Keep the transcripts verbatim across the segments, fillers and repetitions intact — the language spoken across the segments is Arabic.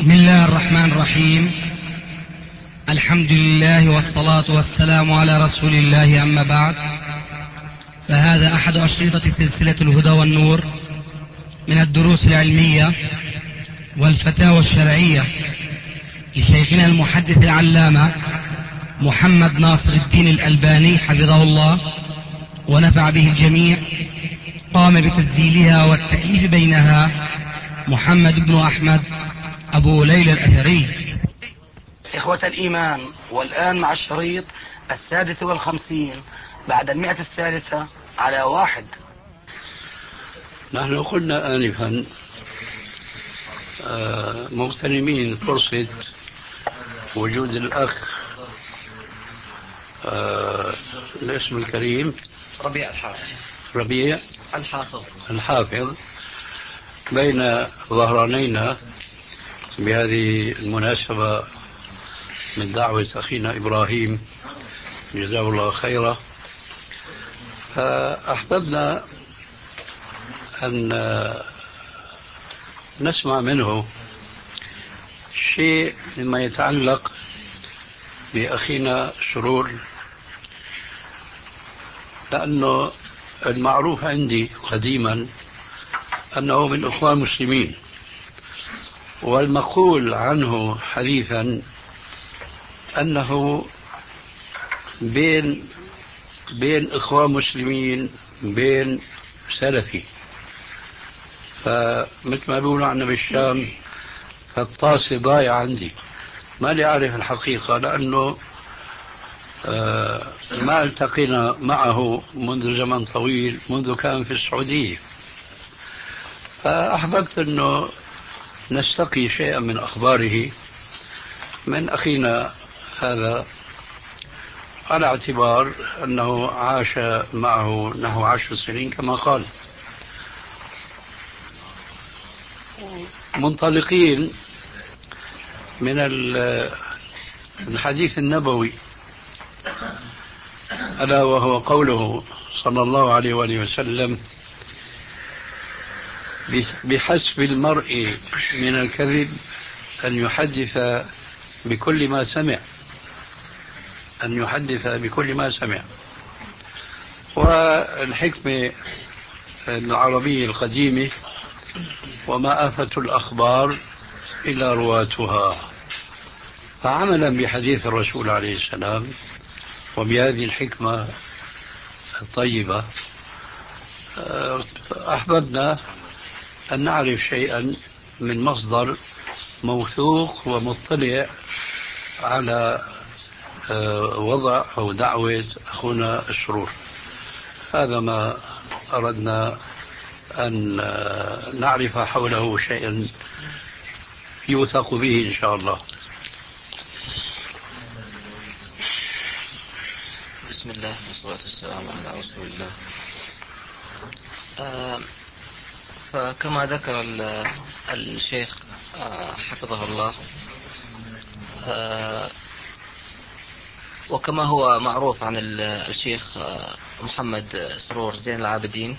بسم الله الرحمن الرحيم. الحمد لله والصلاة والسلام على رسول الله، أما بعد، فهذا أحد أشرطة سلسلة الهدى والنور من الدروس العلمية والفتاوى الشرعية لشيخنا المحدث العلامة محمد ناصر الدين الألباني حفظه الله ونفع به الجميع. قام بتسجيلها والتأليف بينها محمد بن أحمد أبو ليلى الأثري. إخوة الإيمان، والآن مع الشريط السادس والخمسين بعد المئة الثالثة على واحد. نحن قلنا آنفا مغتنمين فرصة وجود الأخ الاسم الكريم ربيع الحافظ ربيع الحافظ الحافظ بين ظهرانينا بهذه المناسبة من دعوة أخينا إبراهيم جزاه الله خيرا. فأحببنا أن نسمع منه شيء مما يتعلق بأخينا سرور، لأنه المعروف عندي قديما أنه من أخوان مسلمين، والمقول عنه حديثا أنه بين بين إخوان مسلمين بين سلفي. فمثل ما بيقولوا عنا بالشام فالطاسة ضايع عندي، ما لي أعرف الحقيقة، لأنه ما التقينا معه منذ زمن طويل، منذ كان في السعودية. فأحببت أنه نستقي شيئا من أخباره من أخينا هذا، على اعتبار أنه عاش معه نحو عشر سنين كما قال. منطلقين من الحديث النبوي، ألا وهو قوله صلى الله عليه وآله وسلم: بحسب المرء من الكذب أن يحدث بكل ما سمع أن يحدث بكل ما سمع. والحكمة العربية القديمة: وما آفة الأخبار إلا رواتها. فعملا بحديث الرسول عليه السلام وبهذه الحكمة الطيبة، أحببنا أن نعرف شيئا من مصدر موثوق ومطلع على وضع أو دعوة أخونا السرور. هذا ما أردنا أن نعرف حوله شيئا يوثق به إن شاء الله. بسم الله والصلاة والسلام على رسول الله. آه فكما ذكر الشيخ آه حفظه الله، آه وكما هو معروف عن الشيخ محمد سرور زين العابدين،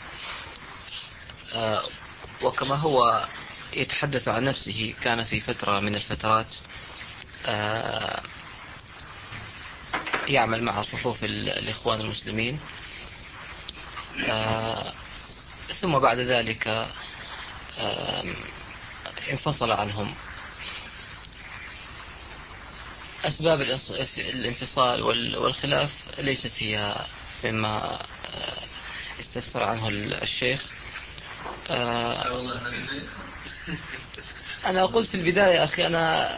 وكما هو يتحدث عن نفسه، كان في فترة من الفترات يعمل مع صفوف الإخوان المسلمين، ثم بعد ذلك انفصل عنهم. أسباب الانفصال والخلاف ليست هي مما استفسر عنه الشيخ. أنا قلت في البداية أخي أنا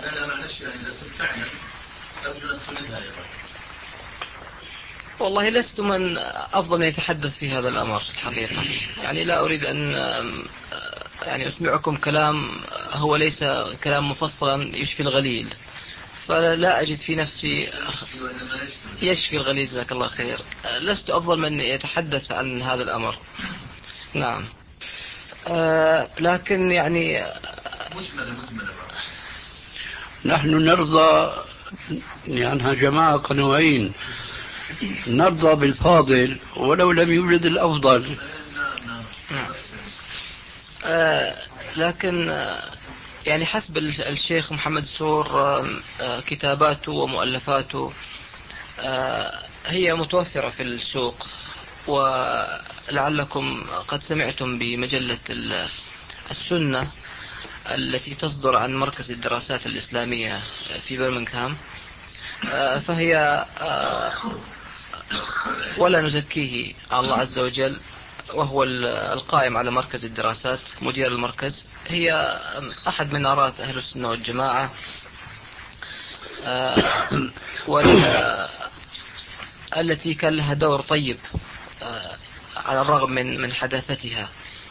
والله لست من أفضل من يتحدث في هذا الأمر الحقيقة. يعني لا أريد أن يعني أسمعكم كلام هو ليس كلام مفصلا يشفي الغليل، فلا أجد في نفسي يشفي الغليل. جزاك الله خير. لست أفضل من يتحدث عن هذا الأمر. نعم. آه لكن يعني نحن نرضى لأنها جماعة قنوعين، نرضى بالفاضل ولو لم يوجد الأفضل. آه لكن آه يعني حسب الشيخ محمد سرور كتاباته ومؤلفاته هي متوفرة في السوق، ولعلكم قد سمعتم بمجلة السنة التي تصدر عن مركز الدراسات الإسلامية في برمنغهام، فهي ولا نزكيه على الله عز وجل، وهو القائم على مركز الدراسات مدير المركز، هي أحد منارات أهل السنة والجماعة، والتي كان لها دور طيب على الرغم من من حداثتها،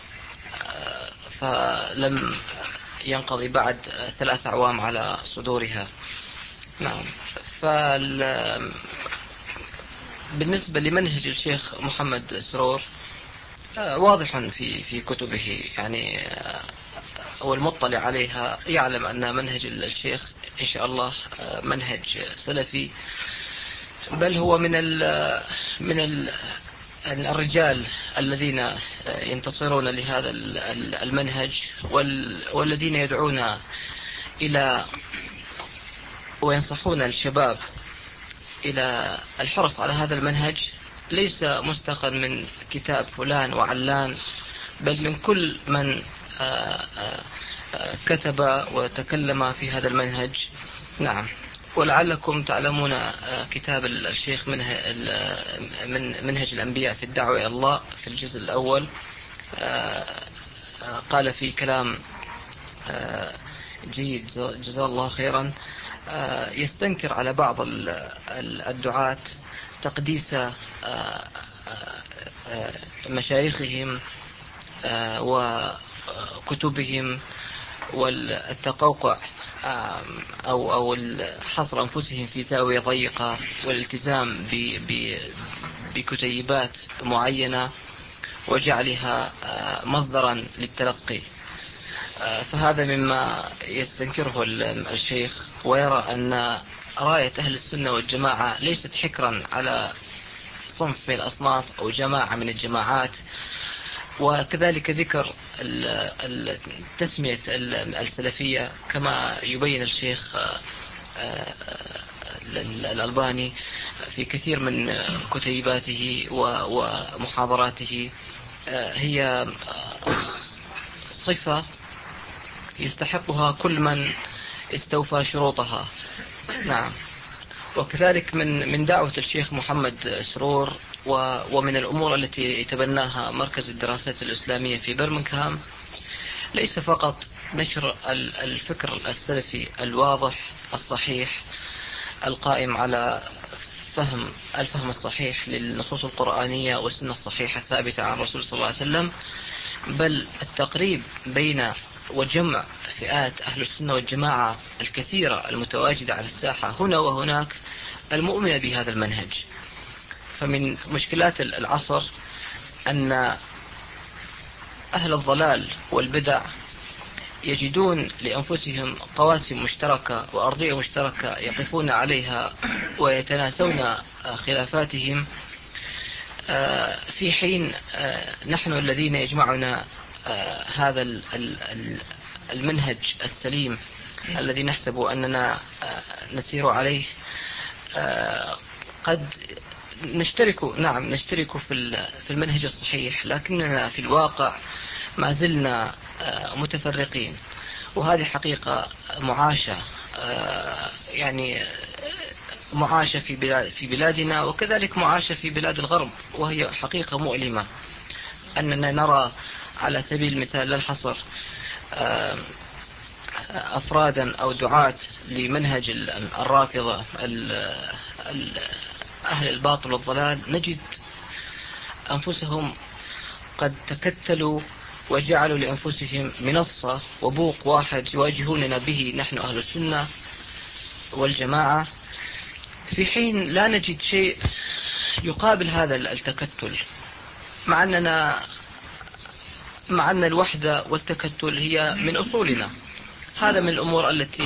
فلم ينقضي بعد ثلاث أعوام على صدورها. نعم. بالنسبة لمنهج الشيخ محمد سرور واضح في في كتبه، يعني هو المطلع عليها يعلم أن منهج الشيخ إن شاء الله منهج سلفي، بل هو من ال من ال الرجال الذين ينتصرون لهذا المنهج، والذين يدعون إلى وينصحون الشباب إلى الحرص على هذا المنهج، ليس مستقا من كتاب فلان وعلان، بل من كل من كتب وتكلم في هذا المنهج. نعم. ولعلكم تعلمون كتاب الشيخ من منهج الأنبياء في الدعوة إلى الله في الجزء الأول، قال في كلام جيد جزاه الله خيرا، يستنكر على بعض الدعاة تقديس مشايخهم وكتبهم والتقوقع أو أو حصر أنفسهم في زاوية ضيقة والالتزام بكتيبات معينة وجعلها مصدرا للتلقي، فهذا مما يستنكره الشيخ، ويرى أن راية أهل السنة والجماعة ليست حكرا على صنف من الأصناف أو جماعة من الجماعات، وكذلك ذكر التسمية السلفية كما يبين الشيخ الألباني في كثير من كتيباته ومحاضراته، هي صفة يستحقها كل من استوفى شروطها. نعم. وكذلك من من دعوة الشيخ محمد سرور ومن الأمور التي يتبناها مركز الدراسات الإسلامية في برمنغهام ليس فقط نشر الفكر السلفي الواضح الصحيح القائم على فهم الفهم الصحيح للنصوص القرآنية والسنة الصحيحة الثابتة عن الرسول صلى الله عليه وسلم، بل التقريب بين وجمع فئات أهل السنة والجماعة الكثيرة المتواجدة على الساحة هنا وهناك المؤمنة بهذا المنهج. فمن مشكلات العصر أن أهل الضلال والبدع يجدون لأنفسهم قواسم مشتركة وأرضية مشتركة يقفون عليها ويتناسون خلافاتهم، في حين نحن الذين يجمعنا هذا المنهج السليم الذي نحسب أننا نسير عليه قد نشترك نعم نشترك في المنهج الصحيح، لكننا في الواقع ما زلنا متفرقين، وهذه حقيقة معاشة، يعني معاشة في بلاد في بلادنا وكذلك معاشة في بلاد الغرب، وهي حقيقة مؤلمة أننا نرى على سبيل المثال لا الحصر أفرادا أو دعاة لمنهج الرافضة أهل الباطل والضلال، نجد أنفسهم قد تكتلوا وجعلوا لأنفسهم منصة وبوق واحد يواجهوننا به نحن أهل السنة والجماعة، في حين لا نجد شيء يقابل هذا التكتل، مع أننا مع أن الوحدة والتكتل هي من أصولنا. هذا من الأمور التي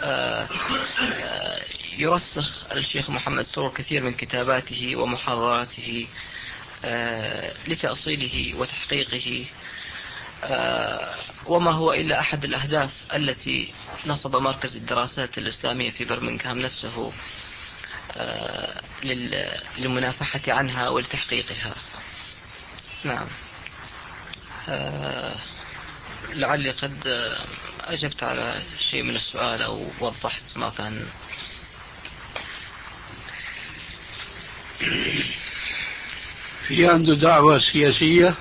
يرسخ الشيخ محمد سرور كثير من كتاباته ومحاضراته لتأصيله وتحقيقه، وما هو إلا أحد الأهداف التي نصب مركز الدراسات الإسلامية في برمنغهام نفسه للمنافحة عنها ولتحقيقها. نعم. لعلي قد أجبت على شيء من السؤال أو وضحت ما كان. في عنده دعوة سياسية؟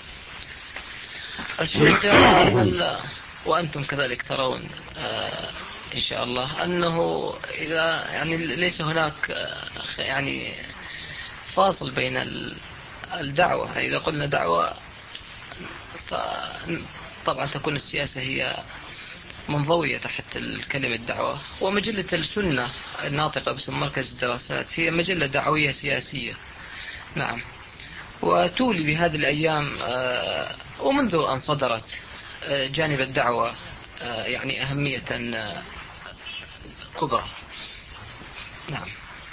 الشيخ يرى، وأنتم كذلك ترون إن شاء الله، أنه إذا يعني ليس هناك يعني فاصل بين الدعوة، يعني إذا قلنا دعوة فطبعا تكون السياسة هي منضوية تحت الكلمة الدعوة، ومجلة السنة الناطقة باسم مركز الدراسات هي مجلة دعوية سياسية. نعم. وتولي بهذه الأيام ومنذ أن صدرت جانب الدعوة يعني أهمية كبرى. نعم.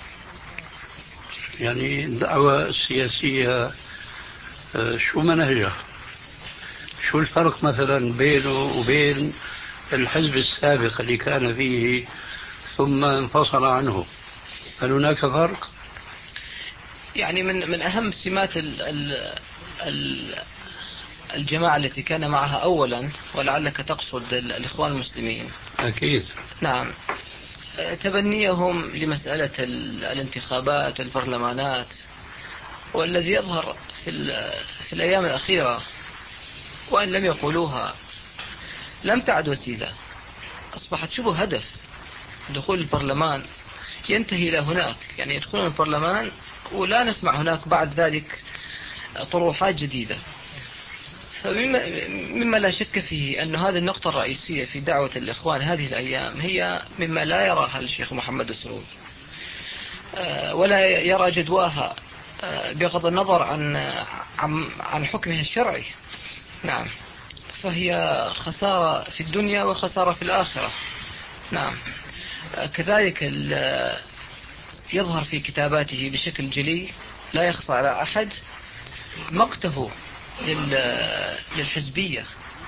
يعني الدعوة السياسية شو منهجها؟ شو الفرق مثلا بينه وبين الحزب السابق اللي كان فيه ثم انفصل عنه؟ هل هناك فرق؟ يعني من من أهم سمات ال ال ال الجماعة التي كان معها أولا، ولعلك تقصد الإخوان المسلمين. أكيد. نعم. تبنيهم لمسألة الانتخابات والبرلمانات، والذي يظهر في, في الأيام الأخيرة وإن لم يقولوها لم تعد وسيلة، أصبحت شبه هدف. دخول البرلمان ينتهي إلى هناك، يعني يدخلون البرلمان ولا نسمع هناك بعد ذلك طروحات جديدة. فمما مما لا شك فيه أن هذه النقطة الرئيسية في دعوة الإخوان هذه الأيام هي مما لا يراها الشيخ محمد السرور ولا يرى جدواها بغض النظر عن عن حكمها الشرعي. نعم. فهي خسارة في الدنيا وخسارة في الآخرة. نعم. كذلك يظهر في كتاباته بشكل جلي، لا يخفى على أحد مقته للحزبية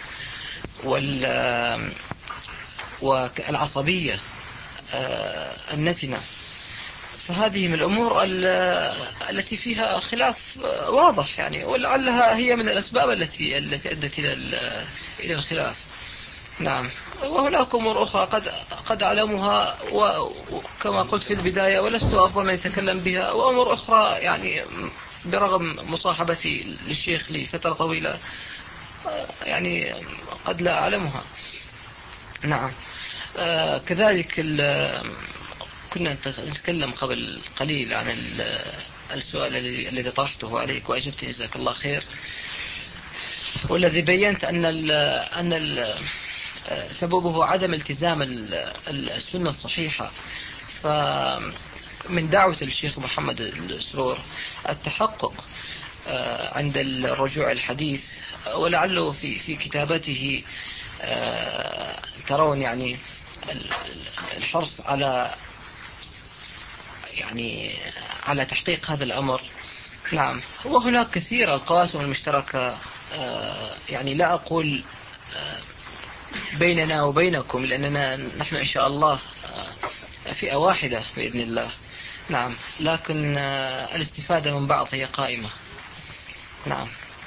والعصبية النتنة. فهذه من الأمور التي فيها خلاف واضح، يعني ولعلها هي من الأسباب التي التي أدت إلى إلى الخلاف. نعم. وهناك أمور أخرى قد قد أعلمها وكما قلت في البداية ولست أفضل من يتكلم بها، وأمور أخرى يعني برغم مصاحبتي للشيخ لفترة طويلة يعني قد لا أعلمها. نعم. آه كذلك كنا نتكلم قبل قليل عن السؤال الذي طرحته عليك وأجبت جزاك الله خير، والذي بينت أن ال أن ال سببه عدم التزام السنة الصحيحة. فمن دعوة الشيخ محمد السرور التحقق عند الرجوع الحديث، ولعله في في كتابته ترون يعني الحرص على يعني على تحقيق هذا الأمر. نعم. وهناك كثير القواسم المشتركة، يعني لا أقول بيننا وبينكم لأننا نحن إن شاء الله فئة واحدة بإذن الله. نعم. لكن الاستفادة من بعض هي قائمة. نعم.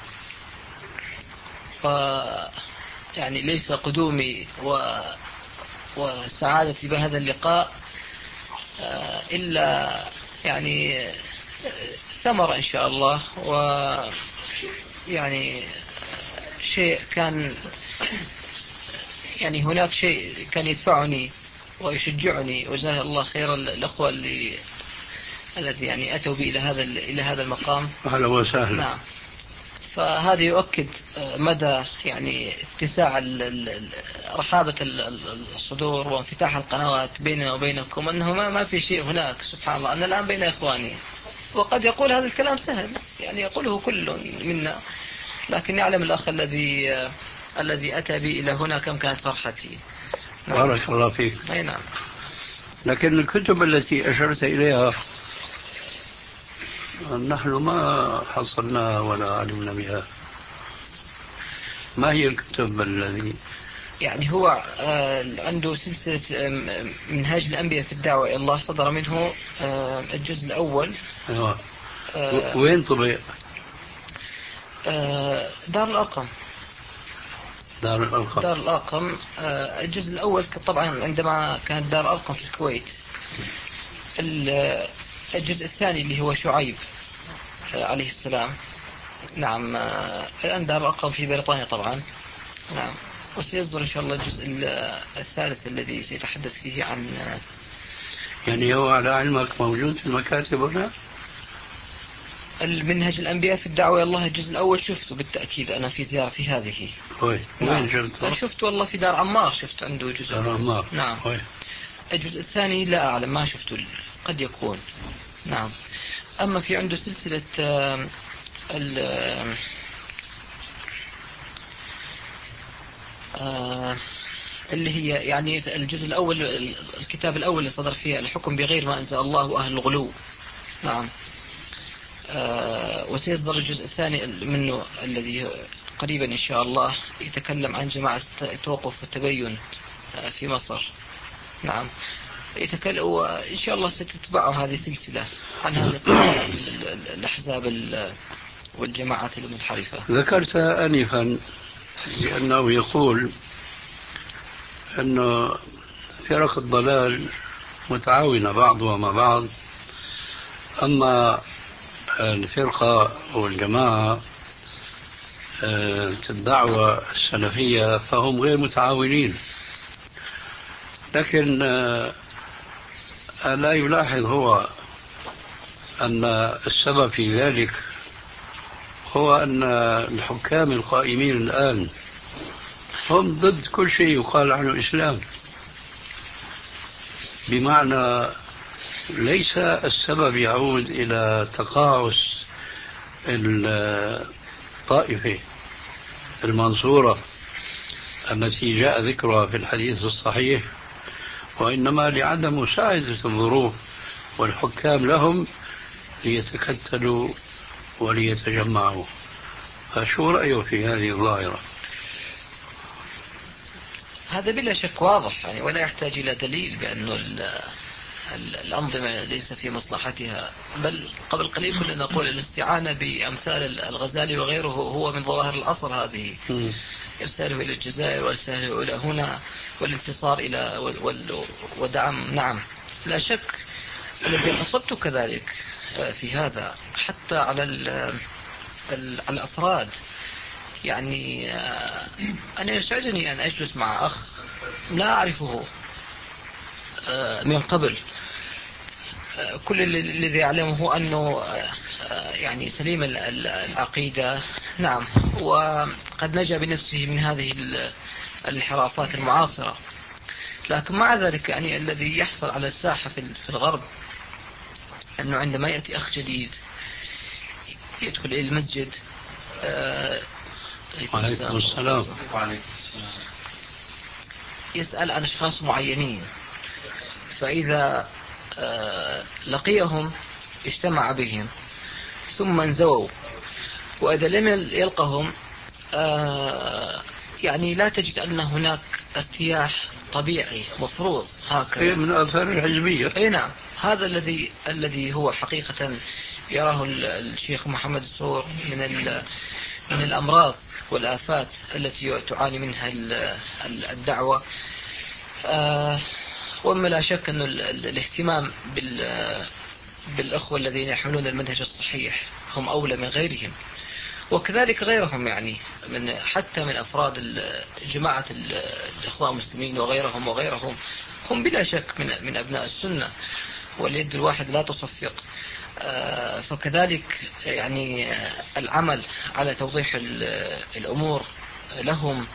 ف يعني ليس قدومي و وسعادتي بهذا اللقاء إلا يعني ثمرة إن شاء الله، ويعني شيء كان يعني هناك شيء كان يدفعني ويشجعني، وجزاه الله خير الأخوة اللي الذي يعني أتوا بي إلى هذا إلى هذا المقام. أهلا وسهلا. نعم. فهذا يؤكد مدى يعني اتساع رحابة الصدور وانفتاح القنوات بيننا وبينكم، أنه ما ما في شيء هناك سبحان الله، أن الآن بين إخواني. وقد يقول هذا الكلام سهل، يعني يقوله كل منا، لكن يعلم الأخ الذي الذي أتى بي إلى هنا كم كانت فرحتي. نعم. بارك الله فيك. أي نعم. لكن الكتب التي أشرت إليها نحن ما حصلناها ولا علمنا بها. ما هي الكتب الذي يعني هو عنده سلسلة منهاج الأنبياء في الدعوة إلى الله، صدر منه الجزء الأول. أيوة. وين طبع؟ دار الأرقم. دار الأرقم. دار الأرقم. الجزء الأول طبعا عندما كانت دار الأرقم في الكويت. الجزء الثاني اللي هو شعيب عليه السلام، نعم، الآن دار الأرقم في بريطانيا طبعا، نعم. وسيصدر إن شاء الله الجزء الثالث الذي سيتحدث فيه عن، يعني هو على علمك موجود في المكاتب هنا؟ المنهج الأنبياء في الدعوة إلى الله الجزء الأول شفته بالتأكيد أنا في زيارتي هذه. وين؟ نعم. وين شفته؟ شفت والله في دار عمار، شفت عنده جزء. دار عمار. نعم. وين؟ الجزء الثاني لا أعلم، ما شفته، قد يكون. نعم. أما في عنده سلسلة ال اللي هي يعني الجزء الأول، الكتاب الأول اللي صدر فيه الحكم بغير ما أنزل الله وأهل الغلو. نعم. وسيصدر الجزء الثاني منه الذي قريبا إن شاء الله يتكلم عن جماعة التوقف والتبين في مصر. نعم. يتكلم، وإن شاء الله ستتبعه هذه سلسلة عن هذه الأحزاب والجماعات المنحرفة. ذكرت آنفا لأنه يقول أنه فرق الضلال متعاونة بعضها مع بعض، أما الفرقة والجماعة الدعوة السلفية فهم غير متعاونين. لكن لا يلاحظ هو أن السبب في ذلك هو أن الحكام القائمين الآن هم ضد كل شيء يقال عنه إسلام، بمعنى ليس السبب يعود إلى تقاعس الطائفة المنصورة التي جاء ذكرها في الحديث الصحيح، وإنما لعدم مساعدة الظروف والحكام لهم ليتكتلوا وليتجمعوا. فشو رأيه في هذه الظاهرة؟ هذا بلا شك واضح يعني، ولا يحتاج إلى دليل بأنه الأنظمة ليس في مصلحتها، بل قبل قليل كنا نقول الاستعانة بأمثال الغزالي وغيره هو من ظواهر العصر هذه. إرساله إلى الجزائر وإرساله إلى هنا والانتصار إلى ودعم. نعم، لا شك. الذي قصدت كذلك في هذا حتى على الأفراد، يعني أنا يسعدني أن أجلس مع أخ لا أعرفه من قبل، كل الذي يعلمه أنه يعني سليم العقيدة، نعم، وقد نجا بنفسه من هذه الانحرافات المعاصرة. لكن مع ذلك يعني الذي يحصل على الساحة في الغرب أنه عندما يأتي أخ جديد يدخل إلى المسجد، وعليكم السلام، يسأل عن أشخاص معينين، فإذا لقيهم اجتمع بهم ثم انزووا، وإذا لم يلقهم يعني لا تجد أن هناك ارتياح طبيعي مفروض هكذا من آثار الحزبية. أي نعم، هذا الذي الذي هو حقيقة يراه الشيخ محمد الصور من من الأمراض والآفات التي تعاني منها الدعوة. وما لا شك أن الاهتمام بالأخوة الذين يحملون المنهج الصحيح هم أولى من غيرهم، وكذلك غيرهم يعني من حتى من أفراد جماعة الإخوان المسلمين وغيرهم وغيرهم هم بلا شك من من أبناء السنة، واليد الواحد لا تصفق. فكذلك يعني العمل على توضيح الأمور لهم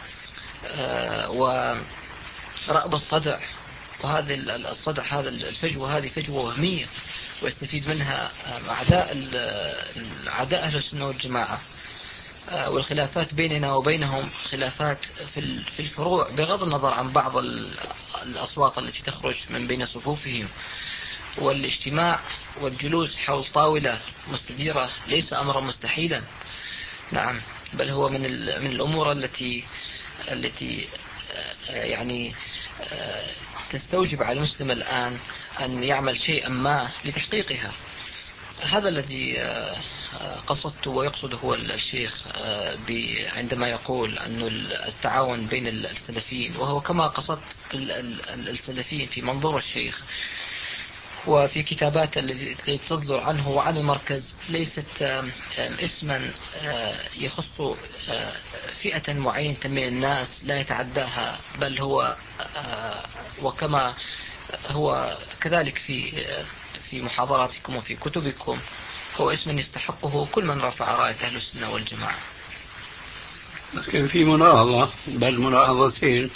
ورأب الصدع، وهذا الصدع هذا الفجوة هذه فجوة وهمية ويستفيد منها أعداء أعداء أهل السنة والجماعة. والخلافات بيننا وبينهم خلافات في الفروع بغض النظر عن بعض الأصوات التي تخرج من بين صفوفهم، والاجتماع والجلوس حول طاولة مستديرة ليس أمرا مستحيلا. نعم، بل هو من من الأمور التي التي يعني تستوجب على المسلم الآن أن يعمل شيئا ما لتحقيقها. هذا الذي قصدت ويقصد هو الشيخ عندما يقول أن التعاون بين السلفيين، وهو كما قصدت السلفيين في منظور الشيخ وفي كتابات التي تصدر عنه وعن المركز ليست اسما يخص فئة معينة من الناس لا يتعداها، بل هو وكما هو كذلك في في محاضراتكم وفي كتبكم هو اسم يستحقه كل من رفع راية أهل السنة والجماعة. لكن في مناهضة، بل مناهضتين.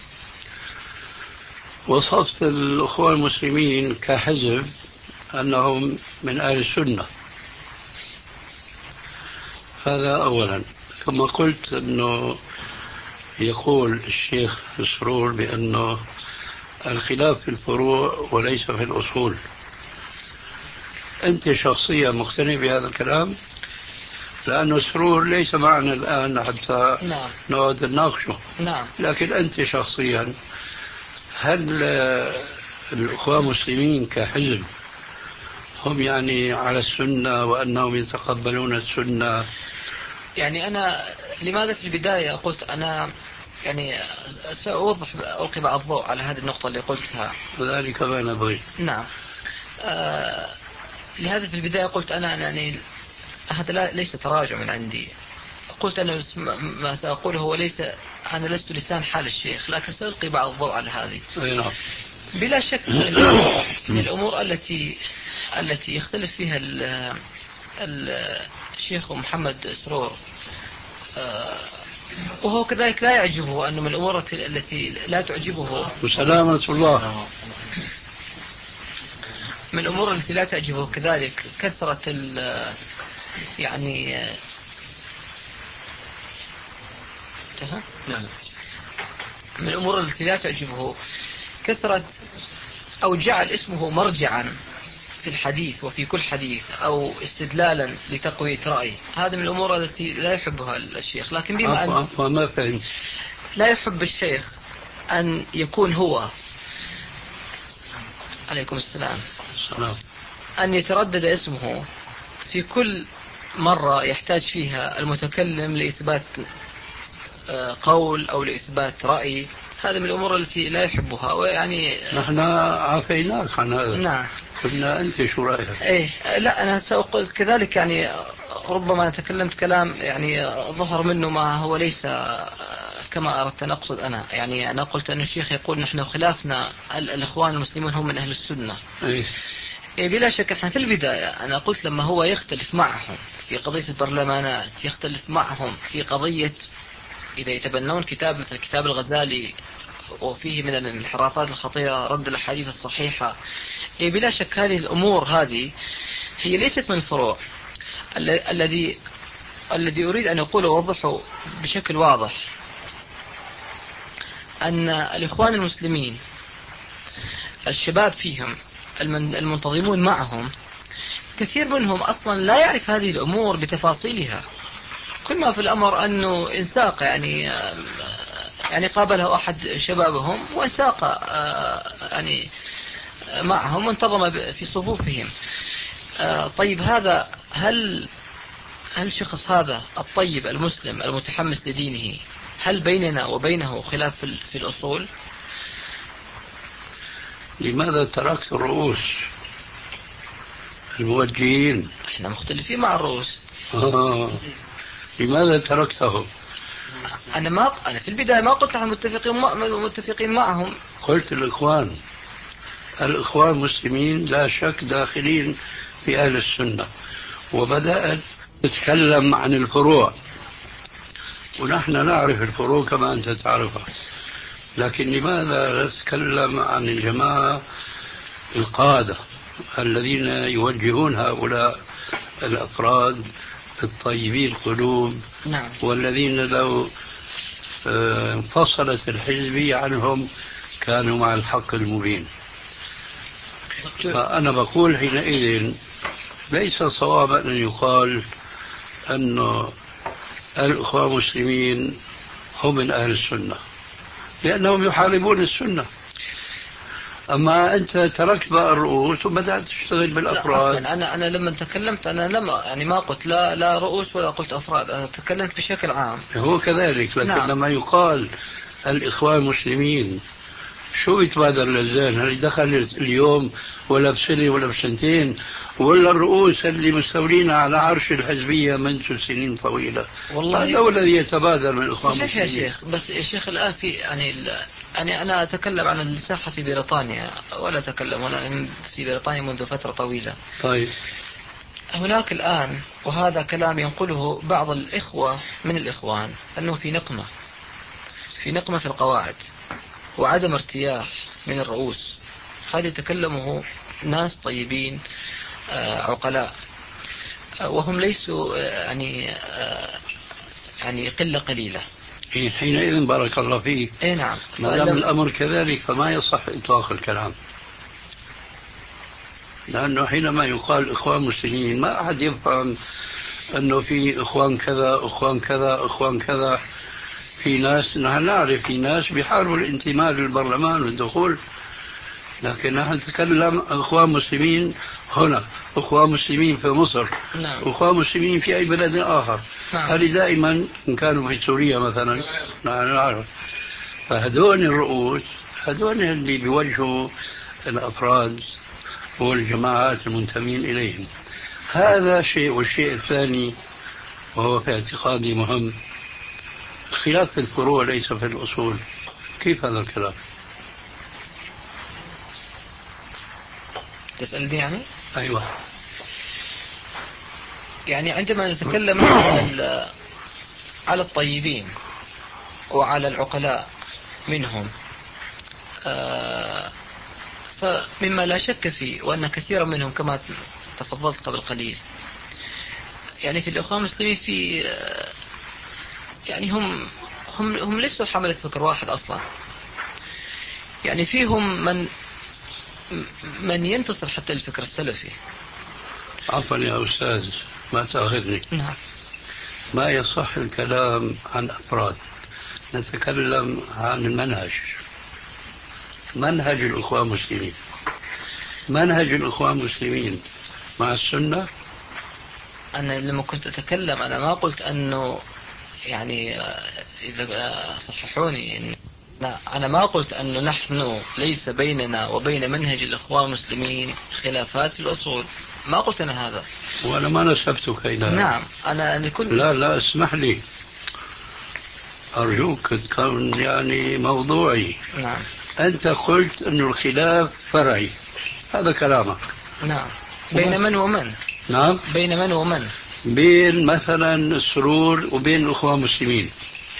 وصفت الأخوة المسلمين كحزب أنهم من أهل السنة، هذا أولا. ثم قلت أنه يقول الشيخ سرور بأنه الخلاف في الفروع وليس في الأصول. أنت شخصيا مقتنع بهذا الكلام؟ لأنه سرور ليس معنا الآن حتى نعم. نقعد نناقشه. نعم. لكن أنت شخصيا هل الأخوة المسلمين كحزب هم يعني على السنة وأنهم يتقبلون السنة؟ يعني أنا لماذا في البداية قلت أنا يعني سأوضح ألقي بعض الضوء على هذه النقطة اللي قلتها، ذلك ما نبغي. نعم. آه لهذا في البداية قلت أنا يعني هذا ليس تراجع من عندي. قلت أنا ما سأقوله هو ليس، أنا لست لسان حال الشيخ، لكن سألقي بعض الضوء على هذه. نعم. بلا شك من الأمور التي التي يختلف فيها الشيخ محمد سرور، وهو كذلك لا يعجبه أنه من الأمور التي لا تعجبه وسلامة الله، من الأمور التي لا تعجبه كذلك كثرة يعني من الأمور التي لا تعجبه كثرة أو جعل اسمه مرجعا في الحديث وفي كل حديث أو استدلالا لتقوية رأي. هذا من الأمور التي لا يحبها الشيخ. لكن بما أن ما فهم لا يحب الشيخ أن يكون هو عليكم السلام السلام أن يتردد اسمه في كل مرة يحتاج فيها المتكلم لإثبات قول أو لإثبات رأي، هذا من الأمور التي لا يحبها. ويعني نحن عافيناك عن هذا. نعم. قلنا أنت شو رأيك؟ إيه لا أنا سأقول كذلك، يعني ربما تكلمت كلام يعني ظهر منه ما هو ليس كما أردت أن أقصد أنا. يعني أنا قلت أن الشيخ يقول نحن خلافنا الإخوان المسلمون هم من أهل السنة. إيه. إيه بلا شك. احنا في البداية أنا قلت لما هو يختلف معهم في قضية البرلمانات، يختلف معهم في قضية إذا يتبنون كتاب مثل كتاب الغزالي وفيه من الانحرافات الخطيرة رد الأحاديث الصحيحة، إيه بلا شك هذه الأمور هذه هي ليست من الفروع. الذي الذي أريد أن أقول وأوضحه بشكل واضح أن الإخوان المسلمين الشباب فيهم المنتظمون معهم كثير منهم أصلا لا يعرف هذه الأمور بتفاصيلها. كل ما في الأمر أنه إنساق يعني يعني قابله أحد شبابهم وإنساق يعني معهم وانتظم في صفوفهم. طيب هذا هل هل شخص هذا الطيب المسلم المتحمس لدينه هل بيننا وبينه خلاف في الأصول؟ لماذا تركت الرؤوس الموجهين؟ احنا مختلفين مع الرؤوس. آه. لماذا تركتهم؟ أنا ما أنا في البداية ما قلت نحن متفقين متفقين معهم. قلت الإخوان الإخوان المسلمين لا شك داخلين في أهل السنة، وبدأت تتكلم عن الفروع، ونحن نعرف الفروع كما أنت تعرفها. لكن لماذا نتكلم عن الجماعة القادة الذين يوجهون هؤلاء الأفراد الطيبين القلوب؟ نعم. والذين لو انفصلت الحزبية عنهم كانوا مع الحق المبين. فأنا بقول حينئذ ليس صوابا أن يقال أن الإخوان المسلمين هم من أهل السنة لأنهم يحاربون السنة. أما أنت تركت بقى الرؤوس وبدأت تشتغل بالأفراد. لا أنا أنا لما تكلمت أنا لما يعني ما قلت لا لا رؤوس ولا قلت أفراد، أنا تكلمت بشكل عام. هو كذلك، لكن نعم. لما يقال الإخوان المسلمين شو يتبادر للذهن؟ هل دخل اليوم ولا بسنة ولا بسنتين، ولا الرؤوس اللي مستولين على عرش الحزبية منذ سنين طويلة؟ والله هذا هو الذي يتبادر من الإخوان صحيح المسلمين. يا شيخ، بس يا شيخ الآن في يعني يعني أنا أتكلم عن الساحة في بريطانيا ولا أتكلم هنا في بريطانيا منذ فترة طويلة. طيب هناك الآن، وهذا كلام ينقله بعض الإخوة من الإخوان، أنه في نقمة في نقمة في القواعد وعدم ارتياح من الرؤوس. هذا يتكلمه ناس طيبين عقلاء، وهم ليسوا يعني يعني قلة قليلة. حينئذ بارك الله فيك. اي نعم. ما دام الأمر كذلك فما يصح إطلاق الكلام، لأنه حينما يقال إخوان مسلمين ما أحد يفهم أنه في إخوان كذا إخوان كذا إخوان كذا. في ناس نحن نعرف في ناس بيحاربوا الانتماء للبرلمان والدخول، لكن نحن نتكلم إخوان مسلمين هنا، إخوان مسلمين في مصر، نعم. إخوان مسلمين في أي بلد آخر. نعم. هذه دائما إن كانوا في سوريا مثلا نحن نعرف. فهذول الرؤوس هذول اللي بيوجهوا الأفراد والجماعات المنتمين إليهم. هذا شيء. والشيء الثاني وهو في اعتقادي مهم، الخلاف في الفروع ليس في الأصول. كيف هذا الكلام؟ تسألني يعني؟ أيوة. يعني عندما نتكلم على على الطيبين وعلى العقلاء منهم، آه فمما لا شك فيه وأن كثيرا منهم كما تفضلت قبل قليل يعني في الإخوان المسلمين في آه يعني هم هم هم ليسوا حملة فكر واحد أصلا. يعني فيهم من من ينتصر حتى الفكر السلفي. عفوا يا أستاذ ما تأخذني. نعم. ما يصح الكلام عن أفراد، نتكلم عن المنهج. منهج الإخوان المسلمين منهج الإخوان المسلمين مع السنة. أنا لما كنت أتكلم أنا ما قلت أنه يعني إذا صححوني، أنا ما قلت أنه نحن ليس بيننا وبين منهج الإخوان المسلمين خلافات في الأصول. ما قلت أنا هذا، وأنا ما نسبتك إلى. نعم. أنا كنت لا لا اسمح لي أرجوك تكون يعني موضوعي. نعم. أنت قلت أن الخلاف فرعي، هذا كلامك. نعم. بين من ومن؟ نعم. بين من ومن؟ بين مثلا السرور وبين الأخوان المسلمين.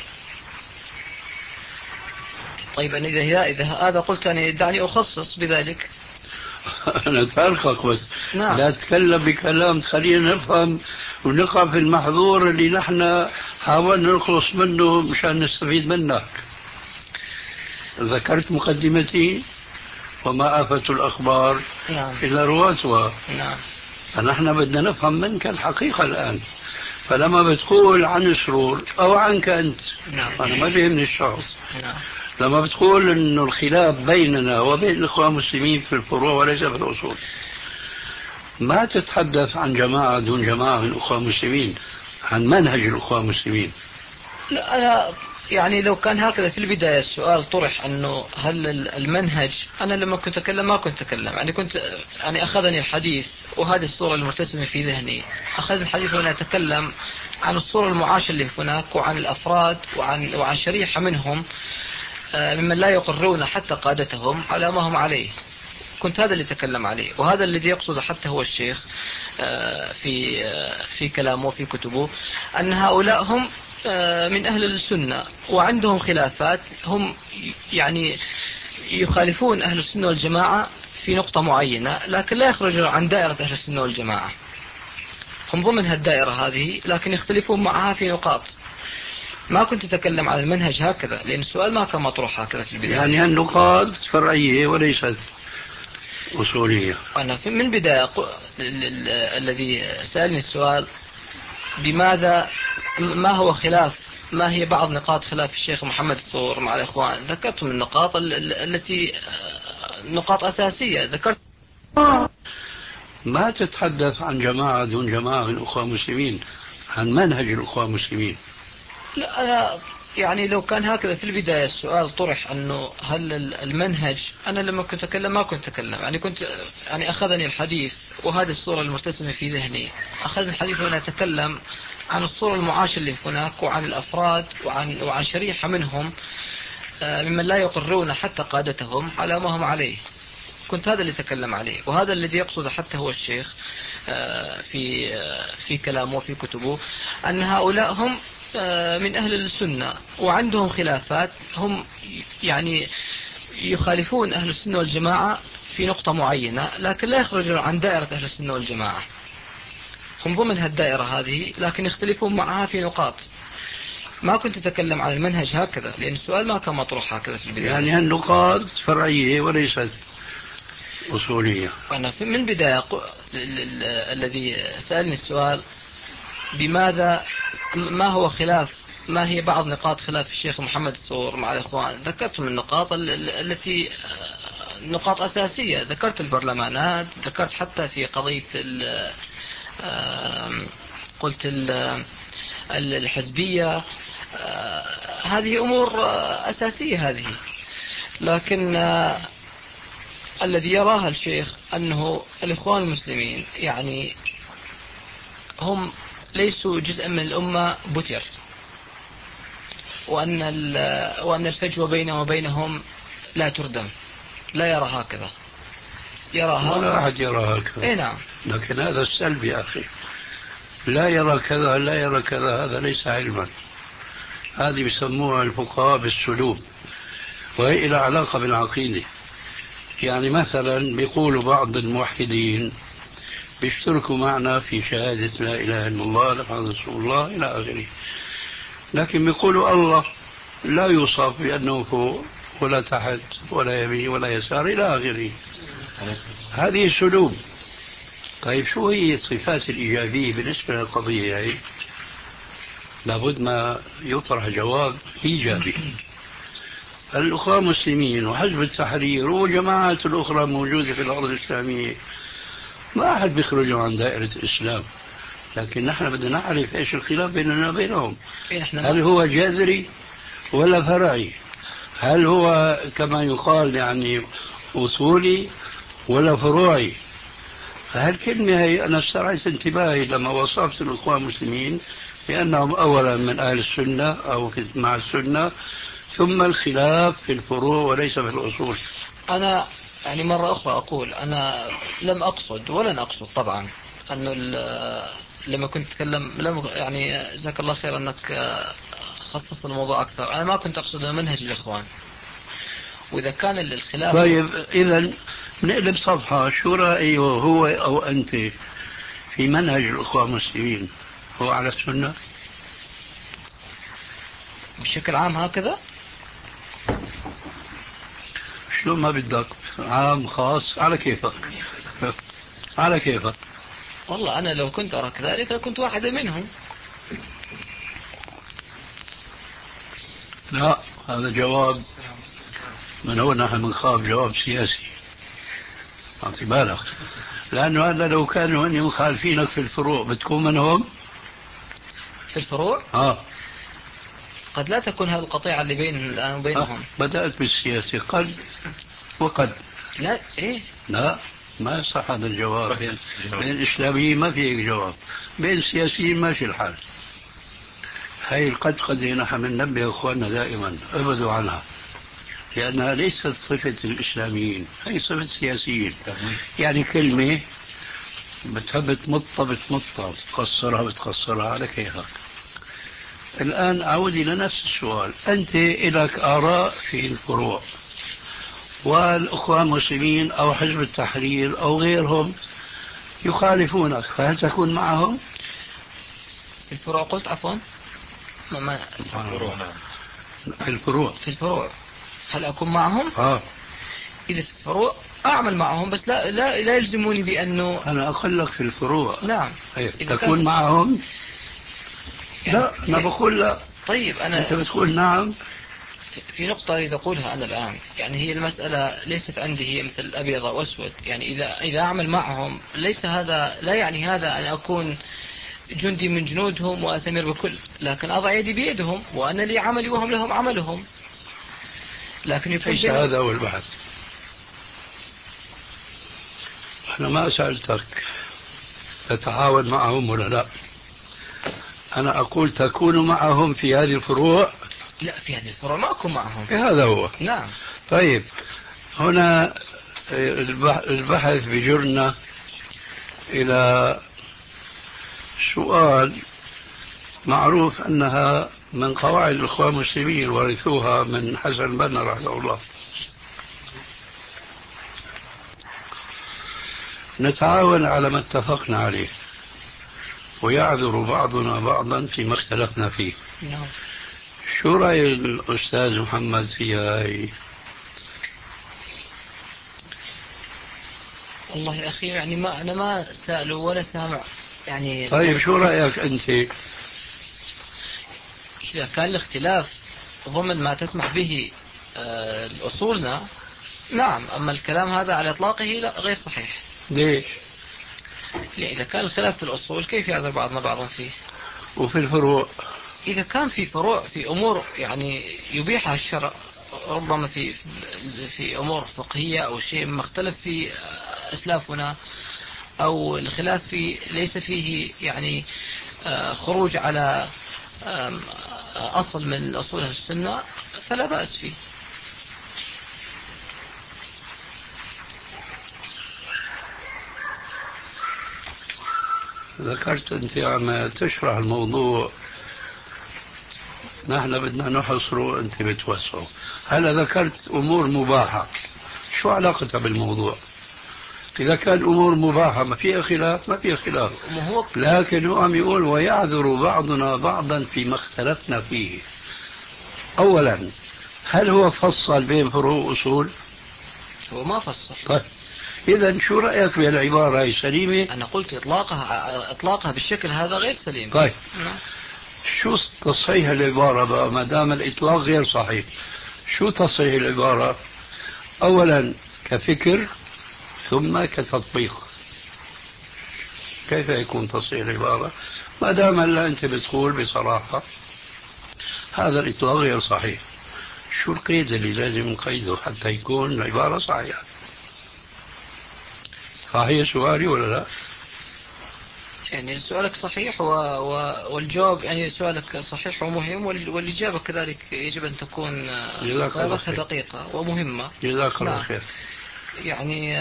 طيب أنا إذا إذا هذا قلت أنا دعني أخصص بذلك. أنا تاركك بس. نعم. لا تتكلم بكلام تخلينا نفهم ونقع في المحظور اللي نحن حاولنا نخلص منه مشان نستفيد منك. ذكرت مقدمتي وما آفة الأخبار نعم. إلا رواتها. نعم. فنحن بدنا نفهم منك الحقيقة الآن. فلما بتقول عن سرور أو عنك أنت، نعم. أنا ما بيهمني الشخص. نعم. لما بتقول أن الخلاف بيننا وبين الإخوان المسلمين في الفروع وليس في الأصول، ما تتحدث عن جماعة دون جماعة من الإخوان المسلمين، عن منهج الإخوان المسلمين. لا أنا يعني لو كان هكذا في البداية السؤال طرح أنه هل المنهج، أنا لما كنت أتكلم ما كنت أتكلم يعني كنت يعني أخذني الحديث وهذه الصورة المرتسمة في ذهني، أخذ الحديث وأنا أتكلم عن الصورة المعاشة اللي هناك وعن الأفراد وعن وعن شريحة منهم ممن لا يقرون حتى قادتهم على ما هم عليه. كنت هذا اللي تكلم عليه، وهذا الذي يقصد حتى هو الشيخ في في كلامه وفي كتبه، أن هؤلاء هم من أهل السنة وعندهم خلافات، هم يعني يخالفون أهل السنة والجماعة في نقطة معينة، لكن لا يخرجون عن دائرة أهل السنة والجماعة. هم ضمن هالدائرة هذه لكن يختلفون معها في نقاط. ما كنت أتكلم عن المنهج هكذا لأن السؤال ما كان مطروح هكذا في البداية. يعني النقاط فرعية وليست أصولية. أنا من البداية الذي سألني السؤال بماذا ما هو خلاف ما هي بعض نقاط خلاف الشيخ محمد الطور مع الإخوان. ذكرتم النقاط التي نقاط أساسية. ذكرت ما تتحدث عن جماعة دون جماعة من الأخوة المسلمين، عن منهج الأخوة المسلمين. لا أنا يعني لو كان هكذا في البداية السؤال طرح أنه هل المنهج، أنا لما كنت أتكلم ما كنت أتكلم يعني كنت يعني أخذني الحديث وهذه الصورة المرتسمة في ذهني، أخذني الحديث وأنا أتكلم عن الصورة المعاشة اللي هناك وعن الأفراد وعن وعن شريحة منهم ممن لا يقرون حتى قادتهم على ما هم عليه. كنت هذا اللي تكلم عليه، وهذا الذي يقصد حتى هو الشيخ في في كلامه وفي كتبه، أن هؤلاء هم من أهل السنة وعندهم خلافات، هم يعني يخالفون أهل السنة والجماعة في نقطة معينة، لكن لا يخرجون عن دائرة أهل السنة والجماعة، هم ضمن هالدائرة هذه لكن يختلفون معها في نقاط. ما كنت أتكلم عن المنهج هكذا لأن السؤال ما كان مطروح هكذا في البداية. يعني هالنقاط فرعية وليست أصولية. أنا من البداية الذي سألني السؤال بماذا ما هو خلاف ما هي بعض نقاط خلاف الشيخ محمد الطور مع الإخوان. ذكرتم النقاط التي نقاط أساسية. ذكرت البرلمانات، ذكرت حتى في قضية ال قلت ال الحزبية. هذه أمور أساسية هذه، لكن الذي يراها الشيخ أنه الإخوان المسلمين يعني هم ليسوا جزءا من الأمة بتر، وأن وأن الفجوة بينهم وبينهم لا تردم. لا يرى هكذا، يراها ولا أحد يرى هكذا. إيه نعم. لكن هذا السلب يا أخي، لا يرى كذا لا يرى كذا، هذا ليس علما. هذه بيسموها الفقهاء بالسلوب، وهي إلى علاقة بالعقيدة. يعني مثلا بيقولوا بعض الموحدين بيشتركوا معنا في شهادة لا إله إلا الله محمد رسول الله إلى آخره، لكن بيقولوا الله لا يوصف بأنه فوق ولا تحت ولا يمين ولا يسار إلى آخره. هذه سلوب. طيب شو هي الصفات الإيجابية بالنسبة للقضية هي؟ لابد ما يطرح جواب إيجابي. الأخوة المسلمين وحزب التحرير وجماعات الأخرى موجودة في الأرض الإسلامية ما أحد بيخرجوا عن دائرة الإسلام، لكن نحن بدنا نعرف إيش الخلاف بيننا وبينهم. هل هو جذري ولا فرعي؟ هل هو كما يقال يعني أصولي ولا فروعي؟ فهالكلمة هي أنا استرعيت انتباهي لما وصفت الأخوة المسلمين لأنهم أولا من أهل السنة أو في مع السنة، ثم الخلاف في الفروع وليس في الأصول. أنا يعني مرة أخرى أقول أنا لم أقصد ولن أقصد طبعا أنه لما كنت أتكلم لم يعني جزاك الله خير أنك خصصت الموضوع أكثر. أنا ما كنت أقصد منهج الإخوان، وإذا كان الخلاف. طيب إذا نقلب صفحة. شو رأيه هو أو أنت في منهج الأخوة المسلمين؟ هو على السنة بشكل عام هكذا؟ شلون ما بدك، عام خاص على كيفك. على كيفك. والله أنا لو كنت أرى كذلك لكنت واحدا منهم. لا هذا جواب من هو نحن بنخاف جواب سياسي. أعطي بالك، لأنه هذا لو كانوا هن مخالفينك في الفروع بتكون منهم في الفروع؟ آه. قد لا تكون هذه القطيعة اللي بين الآن وبينهم. آه. بدأت بالسياسي قد وقد لا إيه لا ما يصح هذا الجواب. بين, بين الإسلاميين ما في جواب، بين السياسيين ماشي الحال. هاي القد قد نحن ننبه إخواننا دائما ابعدوا عنها، لأنها ليست صفة الإسلاميين، هي صفة السياسيين. يعني كلمة بتحب تمطها بتمطها، بتقصرها بتقصرها على كيفك. الآن أعود إلى نفس السؤال. أنت لك آراء في الفروع، والأخوة المسلمين أو حزب التحرير أو غيرهم يخالفونك، فهل تكون معهم؟ في الفروع قلت عفوا ما ما في الفروع. في الفروع في الفروع هل أكون معهم؟ آه. إذا في الفروع أعمل معهم، بس لا لا لا يلزموني بأنه أنا أقول لك في الفروع. نعم. أيه. تكون معهم يعني لا أنا بقول لا. طيب أنا أنت بتقول نعم. في نقطة أريد أقولها أنا الآن، يعني هي المسألة ليست عندي هي مثل أبيض أو أسود، يعني إذا إذا أعمل معهم ليس هذا، لا يعني هذا أن أكون جندي من جنودهم وأتمر بكل، لكن أضع يدي بيدهم وأنا لي عملي وهم لهم عملهم. لكن يكون ليس هذا هو البحث. أنا ما سألتك تتعاون معهم ولا لا، أنا أقول تكون معهم في هذه الفروع. لا، في هذه الفروع ما أكون معهم. هذا هو. نعم. طيب هنا البحث بجرنا إلى سؤال معروف أنها من قواعد الإخوان المسلمين ورثوها من حسن البنا رحمه الله. نتعاون على ما اتفقنا عليه ويعذر بعضنا بعضا فيما اختلفنا فيه. نعم. شو رأي الأستاذ محمد فيها هي؟ والله يا أخي يعني ما أنا ما سأله ولا سامع يعني. طيب شو رأيك أنت؟ إذا كان الاختلاف ضمن ما تسمح به آه أصولنا نعم، أما الكلام هذا على إطلاقه لا، غير صحيح. ليش؟ يعني إذا كان الخلاف في الأصول كيف يعذر بعضنا بعضا فيه؟ وفي الفروع إذا كان في فروع في أمور يعني يبيحها الشرع، ربما في في أمور فقهية أو شيء ما اختلف في أسلافنا، أو الخلاف في ليس فيه يعني خروج على أصل من أصول السنة، فلا بأس فيه. ذكرت أنت عم تشرح الموضوع، نحن بدنا نحصره أنت بتوسعه. هلا ذكرت أمور مباحة، شو علاقتها بالموضوع؟ إذا كان أمور مباحة ما فيها خلاف، ما فيها خلاف، لكن هو عم يقول ويعذر بعضنا بعضا فيما اختلفنا فيه. أولا هل هو فصل بين فروع وأصول؟ هو ما فصل. طيب إذا شو رأيك في العبارة هي سليمة؟ أنا قلت إطلاقها إطلاقها بالشكل هذا غير سليم. طيب نعم. شو تصحيح العبارة بقى ما دام الإطلاق غير صحيح؟ شو تصحيح العبارة؟ أولا كفكر ثم كتطبيق. كيف يكون تصحيح العبارة ما دام هلا أنت بتقول بصراحة هذا الإطلاق غير صحيح؟ شو القيد اللي لازم نقيده حتى يكون العبارة صحيحة؟ صحيح سؤالي ولا لا؟ يعني سؤالك صحيح و... و... والجواب يعني سؤالك صحيح ومهم، وال... والإجابة كذلك يجب أن تكون صياغتها دقيقة ومهمة. جزاك الله نعم. خير. يعني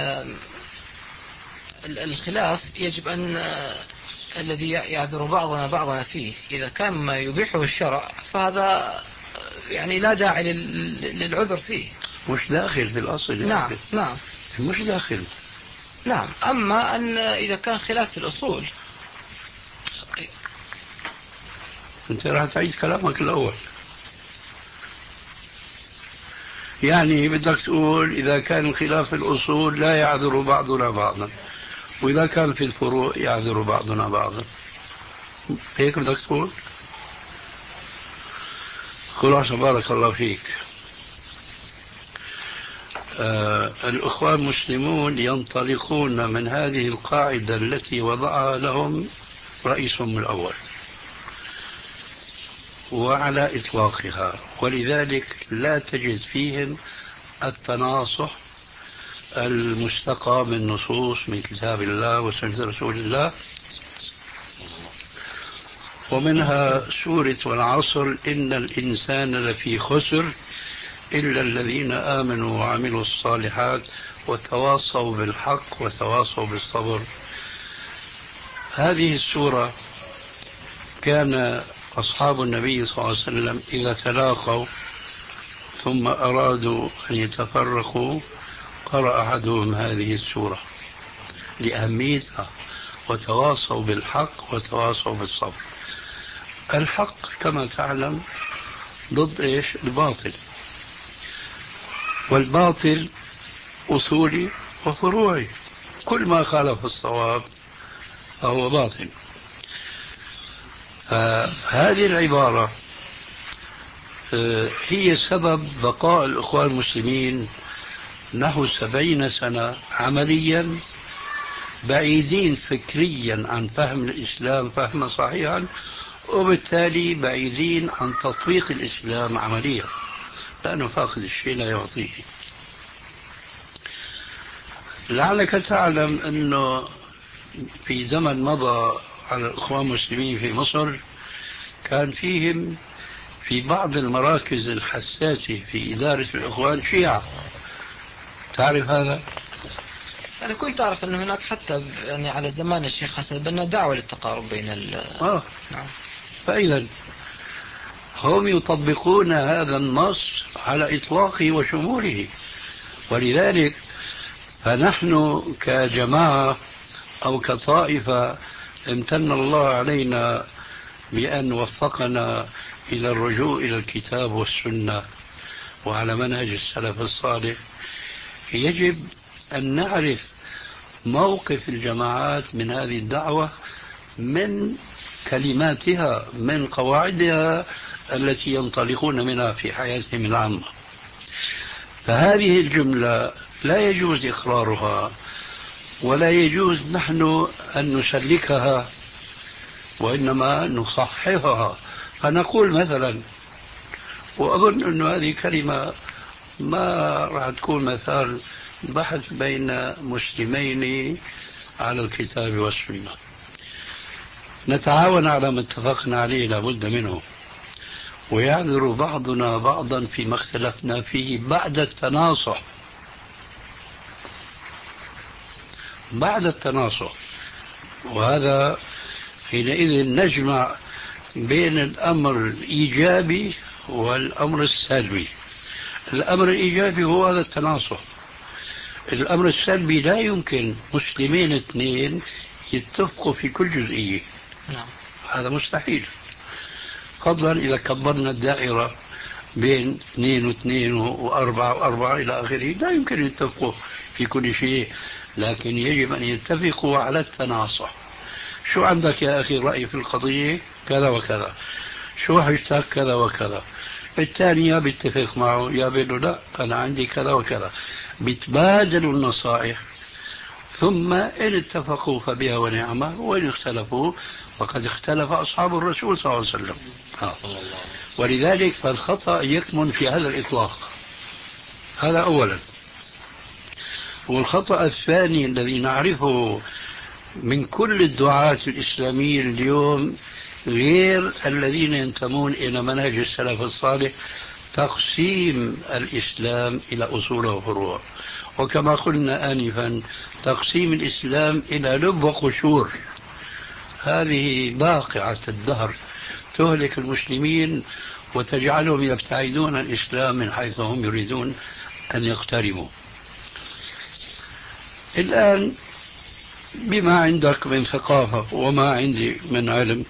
الخلاف يجب أن الذي يعذر بعضنا بعضنا فيه إذا كان ما يبيحه الشرع فهذا يعني لا داعي للعذر فيه. مش داخل في الأصل. نعم نعم مش داخل. نعم. أما أن إذا كان خلاف في الأصول أنت راح تعيد كلامك الأول. يعني بدك تقول إذا كان الخلاف في الأصول لا يعذر بعضنا بعضا، وإذا كان في الفروع يعذر بعضنا بعضا، هيك بدك تقول؟ خلاصة بارك الله فيك. آه الأخوان المسلمون ينطلقون من هذه القاعدة التي وضعها لهم رئيسهم الأول وعلى إطلاقها، ولذلك لا تجد فيهم التناصح المستقى من نصوص من كتاب الله وسنة رسول الله، ومنها سورة والعصر إن الإنسان لفي خسر إلا الذين آمنوا وعملوا الصالحات وتواصوا بالحق وتواصوا بالصبر. هذه السورة كان أصحاب النبي صلى الله عليه وسلم إذا تلاقوا ثم أرادوا أن يتفرقوا قرأ أحدهم هذه السورة لأهميتها، وتواصوا بالحق وتواصوا بالصبر. الحق كما تعلم ضد إيش؟ الباطل، والباطل أصولي وفروعي، كل ما خالف الصواب فهو باطل. فهذه العبارة هي سبب بقاء الإخوان المسلمين نحو سبعين سنة عمليا بعيدين فكريا عن فهم الإسلام فهما صحيحا، وبالتالي بعيدين عن تطبيق الإسلام عمليا، لأنه فاقد الشيء لا يعطيه. لعلك تعلم أنه في زمن مضى على الإخوان المسلمين في مصر كان فيهم في بعض المراكز الحساسة في إدارة الإخوان شيعة. تعرف هذا؟ أنا كنت أعرف أن هناك حتى يعني على زمان الشيخ حسن البنا دعوة للتقارب بين ال آه. نعم. فإذا هم يطبقون هذا النص على إطلاقه وشموله، ولذلك فنحن كجماعة أو كطائفة امتن الله علينا بأن وفقنا إلى الرجوع إلى الكتاب والسنة وعلى منهج السلف الصالح. يجب أن نعرف موقف الجماعات من هذه الدعوة، من كلماتها، من قواعدها التي ينطلقون منها في حياتهم العامة. فهذه الجملة لا يجوز إقرارها، ولا يجوز نحن أن نسلكها، وإنما نصححها. فنقول مثلا، وأظن أن هذه كلمة ما راح تكون مثال بحث بين مسلمين على الكتاب والسنة، نتعاون على ما اتفقنا عليه لابد منه، ويعذر بعضنا بعضا فيما اختلفنا فيه بعد التناصح. بعد التناصح، وهذا حينئذ نجمع بين الأمر الإيجابي والأمر السلبي. الأمر الإيجابي هو هذا التناصح. الأمر السلبي لا يمكن مسلمين اثنين يتفقوا في كل جزئية، نعم. هذا مستحيل، فضلا إذا كبرنا الدائرة بين اثنين واثنين وأربعة وأربعة إلى آخره، لا يمكن يتفقوا في كل شيء، لكن يجب أن يتفقوا على التناصح. شو عندك يا أخي رأي في القضية كذا وكذا، شو حاجتك كذا وكذا، الثاني يا بيتفق معه يا بيقول له لا أنا عندي كذا وكذا، بيتبادلوا النصائح، ثم إن اتفقوا فبها ونعمة، وإن اختلفوا فقد اختلف أصحاب الرسول صلى الله عليه وسلم. ها. ولذلك فالخطأ يكمن في هذا الإطلاق، هذا أولا. والخطأ الثاني الذي نعرفه من كل الدعاة الإسلاميين اليوم غير الذين ينتمون إلى منهج السلف الصالح، تقسيم الإسلام إلى أصول وفروع، وكما قلنا آنفا تقسيم الإسلام إلى لب وقشور. هذه باقعة الدهر تهلك المسلمين وتجعلهم يبتعدون عن الإسلام من حيث هم يريدون أن يقتربوا. الآن بما عندك من ثقافة وما عندي من علم،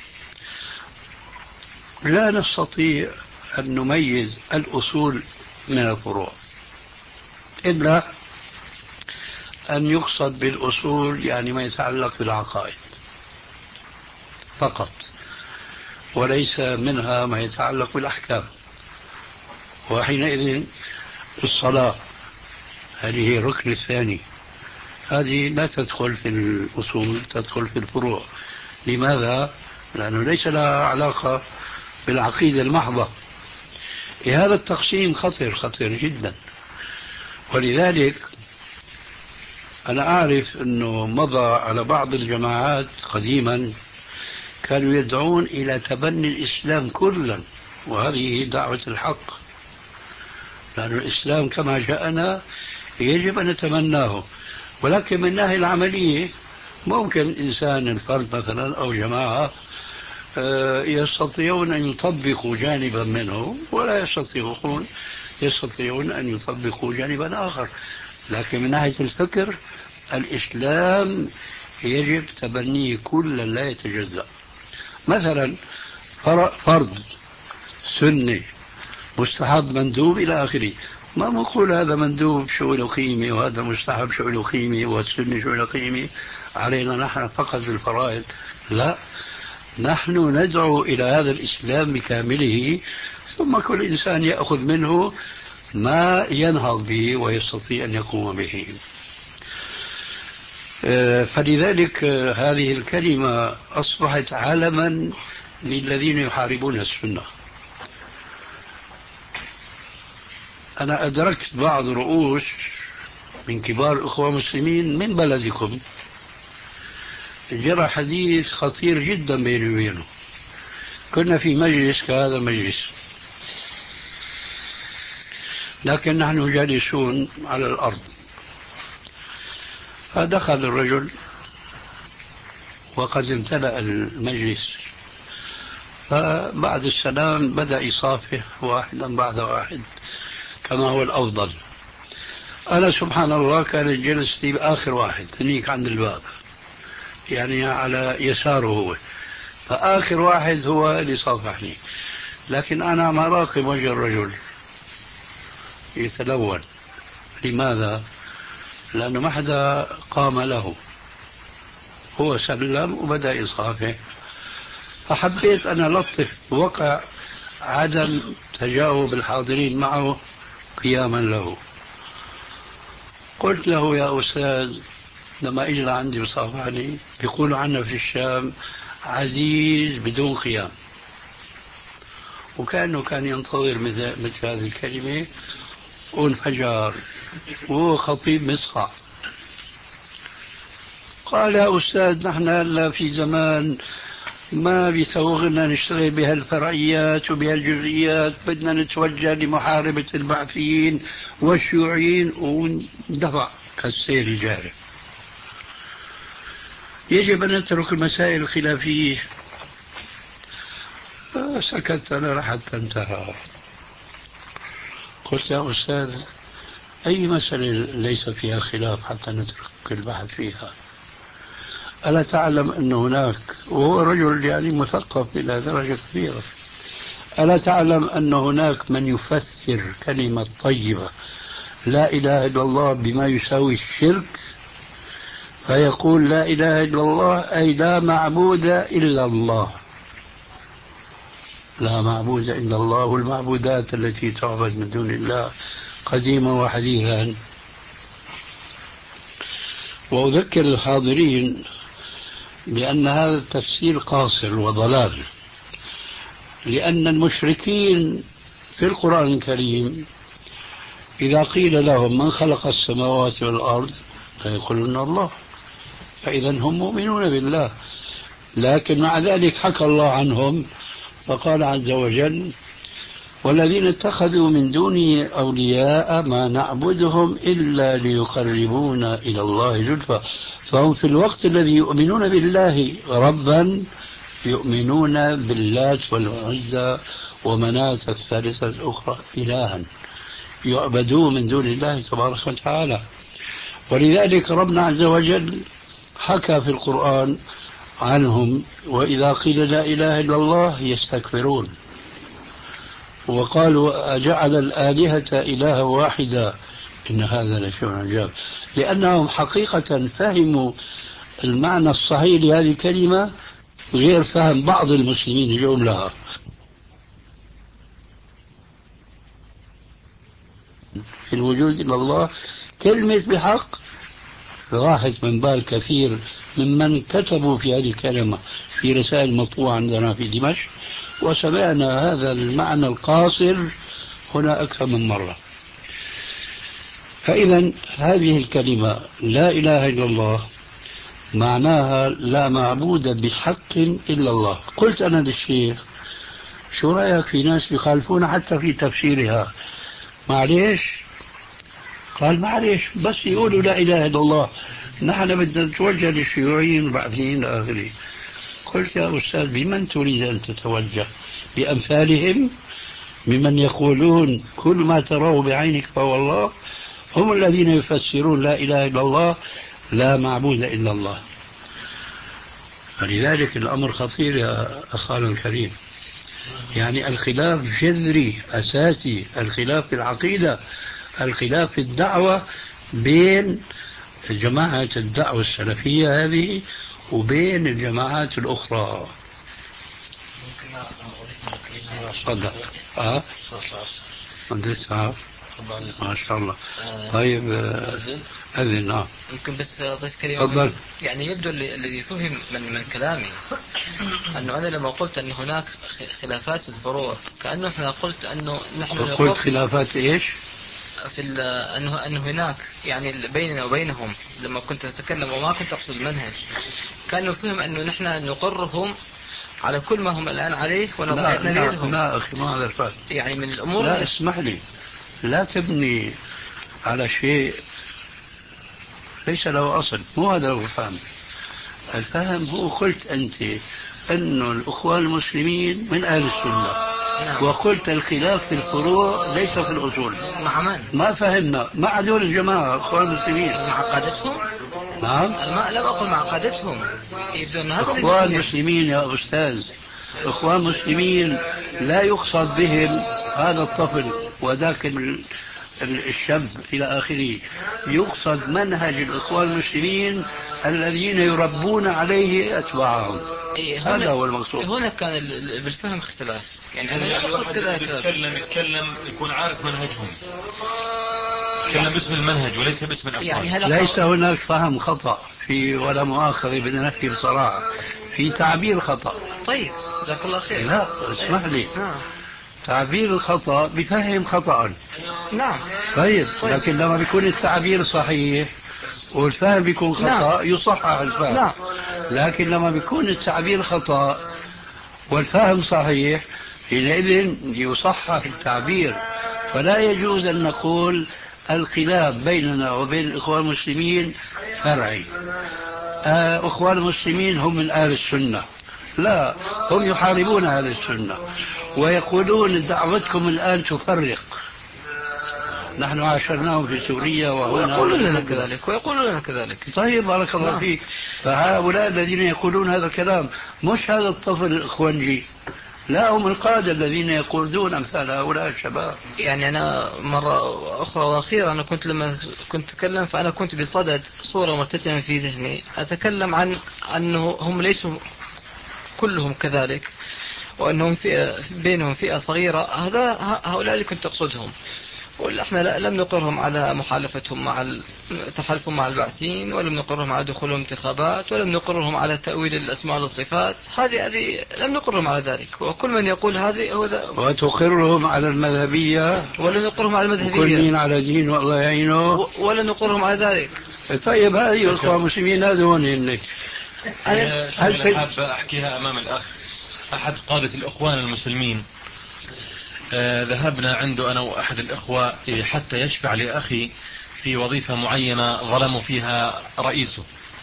لا نستطيع أن نميز الأصول من الفروع، إلا أن يقصد بالأصول يعني ما يتعلق بالعقائد فقط، وليس منها ما يتعلق بالأحكام. وحينئذ الصلاة هذه هي الركن الثاني، هذه لا تدخل في الأصول، تدخل في الفروع. لماذا؟ لأنه ليس لها علاقة بالعقيدة المحضة. هذا التقسيم خطر خطر جدا. ولذلك أنا أعرف أنه مضى على بعض الجماعات قديما كانوا يدعون إلى تبني الإسلام كلا، وهذه دعوة الحق، لأن الإسلام كما جاءنا يجب أن نتمناه. ولكن من الناحية العملية ممكن إنسان الفرد مثلا أو جماعة يستطيعون أن يطبقوا جانبا منه، ولا يستطيعون يستطيعون أن يطبقوا جانبا آخر. لكن من ناحية الفكر الإسلام يجب تبنيه كلا لا يتجزأ. مثلا فرض سنة مستحب مندوب إلى آخره، ما نقول هذا مندوب شو له قيمة وهذا مستحب شو له قيمة والسنة شو له قيمة، علينا نحن فقط بالفرائض. لا، نحن ندعو إلى هذا الإسلام بكامله، ثم كل إنسان يأخذ منه ما ينهض به ويستطيع أن يقوم به. فلذلك هذه الكلمة أصبحت علما للذين يحاربون السنة. أنا أدركت بعض رؤوس من كبار الأخوة المسلمين من بلدكم جرى حديث خطير جدا بيني وبينه. كنا في مجلس كهذا المجلس، لكن نحن جالسون على الأرض، فدخل الرجل وقد امتلأ المجلس، فبعد السلام بدأ يصافح واحدا بعد واحد كما هو الأفضل. أنا سبحان الله كانت جلستي بآخر واحد هنيك عند الباب، يعني على يساره هو، فآخر واحد هو اللي صافحني، لكن أنا ما راقب وجه الرجل يتلون. لماذا؟ لأنه ما حدا قام له، هو سلم وبدأ يصافح، فحبيت أن ألطف وقع عدم تجاوب الحاضرين معه قياما له. قلت له يا أستاذ لما إجل عندي وصافحني بيقولوا عنا في الشام عزيز بدون قيام، وكأنه كان ينتظر مثل, مثل هذه الكلمة، وانفجر وهو خطيب مصقع. قال يا أستاذ نحن هلا في زمان ما بيسوغنا نشتغل بهالفرعيات وبهالجزئيات، بدنا نتوجه لمحاربة البعثيين والشيوعيين، وندفع كالسير الجاري. يجب أن نترك المسائل الخلافية. سكت أنا حتى انتهى. قلت يا أستاذ أي مسألة ليس فيها خلاف حتى نترك البحث فيها؟ ألا تعلم أن هناك، وهو رجل يعني مثقف إلى درجة كبيرة، ألا تعلم أن هناك من يفسر كلمة طيبة لا إله إلا الله بما يساوي الشرك، فيقول لا إله إلا الله أي لا معبود إلا الله، لا معبود إلا الله، والمعبودات التي تعبد من دون الله قديما وحديثا. وأذكر الحاضرين بأن هذا التفسير قاصر وضلال، لأن المشركين في القرآن الكريم إذا قيل لهم من خلق السماوات والأرض فيقولون الله، فإذا هم مؤمنون بالله، لكن مع ذلك حكى الله عنهم فقال عز وجل والذين اتخذوا من دونه أولياء ما نعبدهم إلا ليقربونا إلى الله زلفى، فهم في الوقت الذي يؤمنون بالله ربا يؤمنون باللات والعزى ومناة الثالثة الأخرى إلها يعبدون من دون الله تبارك وتعالى. ولذلك ربنا عز وجل حكى في القرآن عنهم وإذا قيل لا إله إلا الله يستكبرون، وقالوا أجعل الآلهة إلها واحدا إن هذا لشيء عجاب، لأنهم حقيقة فهموا المعنى الصحيح لهذه الكلمة غير فهم بعض المسلمين اليوم لها. في الوجود إلا الله كلمة بحق راحت من بال كثير ممن كتبوا في هذه الكلمة في رسائل مطبوعة عندنا في دمشق، وسمعنا هذا المعنى القاصر هنا أكثر من مرة. فإذا هذه الكلمة لا إله إلا الله معناها لا معبود بحق إلا الله. قلت أنا للشيخ شو رأيك في ناس يخالفون حتى في تفسيرها؟ معليش؟ قال معليش بس يقولوا لا إله إلا الله، نحن بدنا نتوجه للشيوعيين والبعثيين آخره. قلت يا أستاذ بمن تريد أن تتوجه؟ بأمثالهم ممن يقولون كل ما تراه بعينك فهو الله؟ هم الذين يفسرون لا إله إلا الله لا معبود إلا الله. فلذلك الأمر خطير يا أخانا الكريم، يعني الخلاف جذري أساسي، الخلاف في العقيدة، الخلاف في الدعوة بين جماعة الدعوة السلفية هذه وبين الجماعات الأخرى. ممكن نعرف تفضل. اه مهندس اه ما شاء الله. طيب أذن. نعم ممكن بس أضيف كلمة. تفضل. يعني يبدو الذي فهم من من كلامي أنه أنا لما قلت أن هناك خلافات في الفروع كأنه إحنا قلت أنه نحن قلت خلافات إيش؟ في أنه أنه هناك يعني بيننا وبينهم لما كنت أتكلم وما كنت أقصد المنهج كانوا فهم أنه نحن نقرهم على كل ما هم الآن عليه ونضعنا بيدهم. لا أخي ما هذا الفهم. يعني من الأمور. لا اسمح لي، لا تبني على شيء ليس له أصل. مو هذا هو الفهم. الفهم هو قلت أنت أن الأخوان المسلمين من أهل السنة. نعم. وقلت الخلاف في الفروع ليس في الأصول. مع من؟ ما فهمنا مع هذول الجماعة أخوان المسلمين. مع قادتهم؟ نعم. أنا لم أقل مع قادتهم. أخوان مسلمين يا أستاذ، أخوان مسلمين لا يقصد بهم هذا الطفل وذاك الشاب إلى آخره. يقصد منهج الإخوان المسلمين الذين يربون عليه أتباعهم. إيه هذا هو المقصود. هنا كان بالفهم اختلاف. يعني أنا أقصد كذا يتكلم يتكلم يكون عارف منهجهم، يتكلم باسم المنهج وليس باسم الأفكار. يعني ليس هناك فهم خطأ في ولا مؤاخذة، بدنا نحكي بصراحة في تعبير خطأ. طيب جزاك الله خير. لا اسمح لي. نعم. تعبير الخطأ بفهم خطأ. نعم. طيب. طيب لكن لما بيكون التعبير صحيح والفهم بيكون خطأ. نعم. يصحح الفهم. نعم. لكن لما بيكون التعبير خطأ والفهم صحيح حينئذ يصحح التعبير. فلا يجوز أن نقول الخلاف بيننا وبين الإخوان المسلمين فرعي. أخوان المسلمين هم من أهل السنة. لا، هم يحاربون أهل السنة ويقولون دعوتكم الآن تفرق. نحن عاشرناهم في سوريا وهنا ويقولون لنا كذلك ويقولون لنا كذلك. طيب بارك الله نعم. فيك. فهؤلاء الذين يقولون هذا الكلام مش هذا الطفل الإخوانجي، لا، هم القادة الذين يقودون أمثال هؤلاء الشباب. يعني أنا مرة أخرى وأخيرا أنا كنت لما كنت أتكلم فأنا كنت بصدد صورة مرتسمة في ذهني أتكلم عن أنه هم ليسوا كلهم كذلك وأنهم فئة بينهم فئة صغيرة. هذا هؤلاء اللي كنت أقصدهم. ونحن لم نقرهم على محالفتهم مع تحالفهم مع البعثين، ولم نقرهم على دخولهم انتخابات، ولم نقرهم على تأويل الأسماء والصفات. هذه هذه لم نقرهم على ذلك. وكل من يقول هذه هو ذا. وتقرهم على المذهبية ولا نقرهم على المذهبية. كل مين على دين والله يعينه. ولا نقرهم على ذلك. طيب هذه الأخوة المسلمين هذون هنك. أنا حاب أحكيها أمام الأخ. أحد قادة الإخوان المسلمين آه ذهبنا عنده أنا وأحد الإخوة حتى يشفع لأخي في وظيفة معينة ظلموا فيها رئيسه.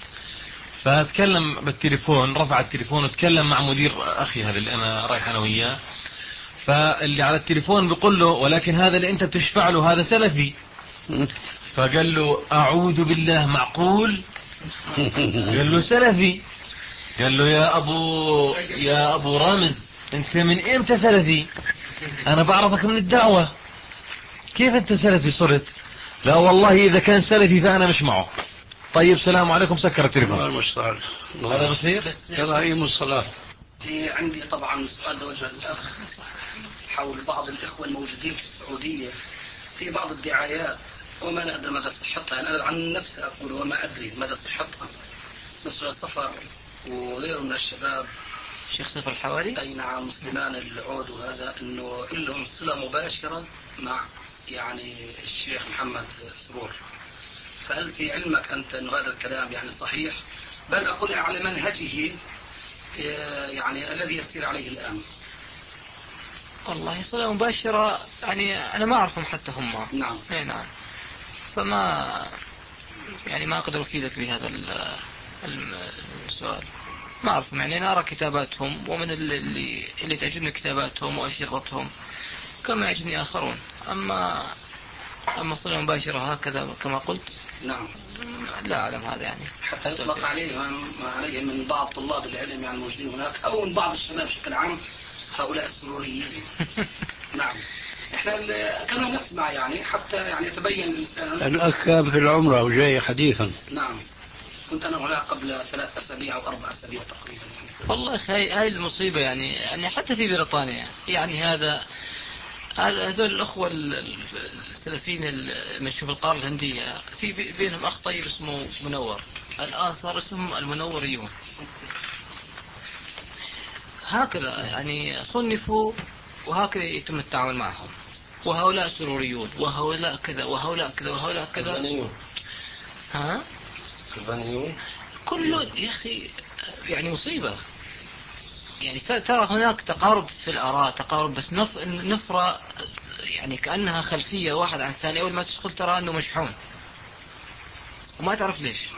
فتكلم بالتليفون، رفع التليفون وتكلم مع مدير أخي هذا اللي أنا رايح أنا وياه. فاللي على التليفون بيقول له ولكن هذا اللي أنت بتشفع له هذا سلفي. فقال له أعوذ بالله معقول؟ قال له سلفي. قال له يا أبو يا أبو رامز أنت من إمتى سلفي؟ أنا بعرفك من الدعوة، كيف أنت سلفي صرت؟ لا والله إذا كان سلفي فأنا مش معه. طيب سلام عليكم، سكر التليفون. هذا بصير؟ يلا أيام الصلاة. في عندي طبعا سؤال توجه للأخ حول بعض الإخوة الموجودين في السعودية في بعض الدعايات وما لا أدري مدى صحتها. يعني أنا عن نفسي أقول وما أدري مدى صحتها، مثل السفر وغيره من الشباب. شيخ سفر الحواري؟ أي نعم، مسلمان العود وهذا أنه لهم صلة مباشرة مع يعني الشيخ محمد سرور. فهل في علمك أنت أنه هذا الكلام يعني صحيح؟ بل أقول على منهجه يعني الذي يسير عليه الآن. والله صلة مباشرة يعني أنا ما أعرفهم حتى هم. نعم. أي نعم. فما يعني ما أقدر أفيدك بهذا السؤال. ما أعرفهم، يعني أنا أرى كتاباتهم ومن اللي اللي تعجبني كتاباتهم وأشرطتهم كما يعجبني آخرون. أما أما صلة مباشرة هكذا كما قلت نعم لا أعلم هذا. يعني حتى يطلق عليهم عليه من بعض طلاب العلم يعني الموجودين هناك أو من بعض الشباب بشكل عام هؤلاء السروريين. نعم. احنا كنا نسمع يعني حتى يعني يتبين الإنسان. الأخ كان في العمرة وجاي حديثا. نعم. كنت أنا هناك قبل ثلاث أسابيع أو أربع أسابيع تقريبا يعني. والله هاي هاي المصيبة يعني يعني حتى في بريطانيا يعني هذا هذول الأخوة السلفيين من شوف القارة الهندية في بينهم أخ طيب اسمه منور، الآن صار اسمهم المنوريون. هكذا يعني صنفوا وهكذا يتم التعامل معهم، وهؤلاء سروريون وهؤلاء كذا وهؤلاء كذا وهؤلاء كذا. كلبانيون. ها؟ كلبانيون. كل يا أخي يعني مصيبة. يعني ترى هناك تقارب في الآراء، تقارب بس نف... نفرة يعني كأنها خلفية واحد عن الثاني. أول ما تدخل ترى أنه مشحون وما تعرف ليش.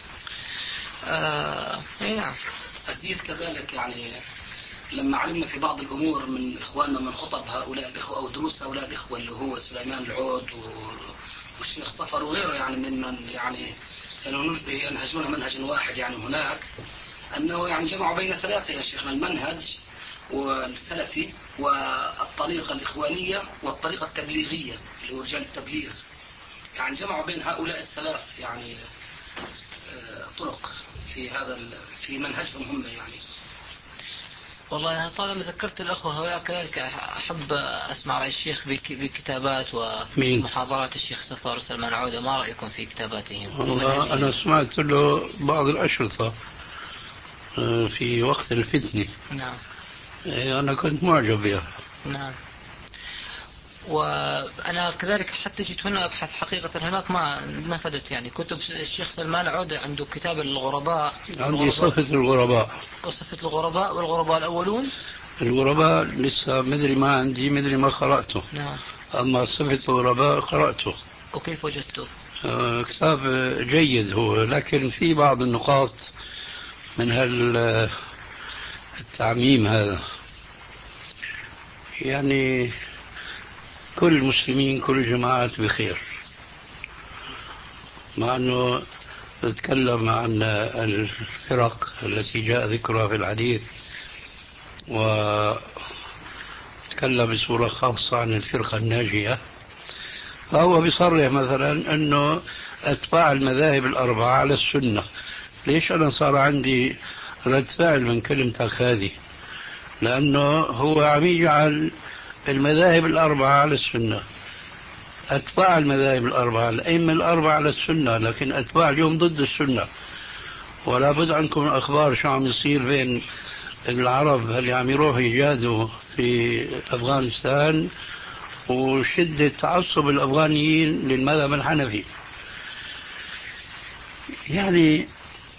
آه... نعم. أزيد كذلك يعني لما علمنا في بعض الأمور من إخواننا من خطب هؤلاء الإخوة أو دروس هؤلاء الإخوة اللي هو سليمان العود والشيخ صفر وغيره يعني ممن يعني ينهجون منهج واحد يعني هناك، أنه يعني جمعوا بين ثلاثة يا شيخنا: المنهج والسلفي والطريقة الإخوانية والطريقة التبليغية اللي هو رجال التبليغ. يعني جمعوا بين هؤلاء الثلاث يعني طرق في هذا في منهجهم هم يعني. والله أنا طالما ذكرت الأخوة هؤلاء كذلك أحب أسمع رأي الشيخ بكتابات ومحاضرات الشيخ صفر سلمان عودة. ما رأيكم في كتاباتهم؟ أنا سمعت له بعض الأشرطة في وقت الفتنة. نعم. أنا كنت معجب بها. نعم. وأنا كذلك حتى جيت هنا أبحث حقيقة هناك ما نفدت يعني كتب الشيخ سلمان عودة. عنده كتاب الغرباء. عندي صفة الغرباء. وصفة الغرباء والغرباء الأولون. الغرباء لسه مدري ما عندي مدري ما قرأته. نعم. أما صفة الغرباء قرأته. وكيف وجدته؟ آه كتاب جيد هو، لكن في بعض النقاط من هالتعميم هذا. يعني كل المسلمين كل الجماعات بخير، مع أنه نتكلم عن الفرق التي جاء ذكرها في الحديث، وتكلم بصورة خاصة عن الفرقة الناجية. فهو بيصرح مثلا أنه أتباع المذاهب الأربعة على السنة. ليش أنا صار عندي رد فعل من كلمتك هذه؟ لأنه هو عم يجعل المذاهب الأربعة على السنة. أتباع المذاهب الأربعة الأئمة الأربعة على السنة، لكن أتباع اليوم ضد السنة. ولا بد عنكم الأخبار شو عم يصير بين العرب اللي عم يروحوا يجادوا في أفغانستان وشدة تعصب الأفغانيين للمذهب الحنفي. يعني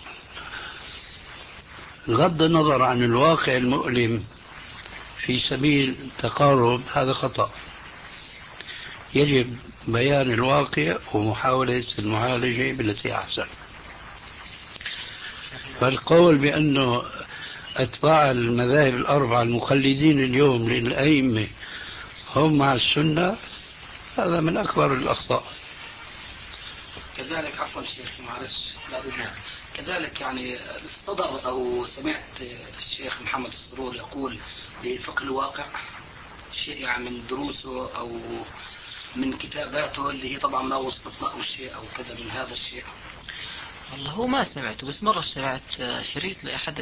غض النظر عن الواقع المؤلم في سبيل تقارب هذا خطأ. يجب بيان الواقع ومحاولة المعالجة بالتي أحسن. فالقول بأنه أتباع المذاهب الأربعة المخلدين اليوم للأئمة هم مع السنة، هذا من أكبر الأخطاء. كذلك عفوا شيخي معلش كذلك يعني صدر أو سمعت الشيخ محمد السرور يقول بفقه الواقع شيء يعني من دروسه أو من كتاباته اللي هي طبعا ما وصلت له شيء أو كذا من هذا الشيء. والله هو ما سمعته، بس مرة سمعت شريط لأحد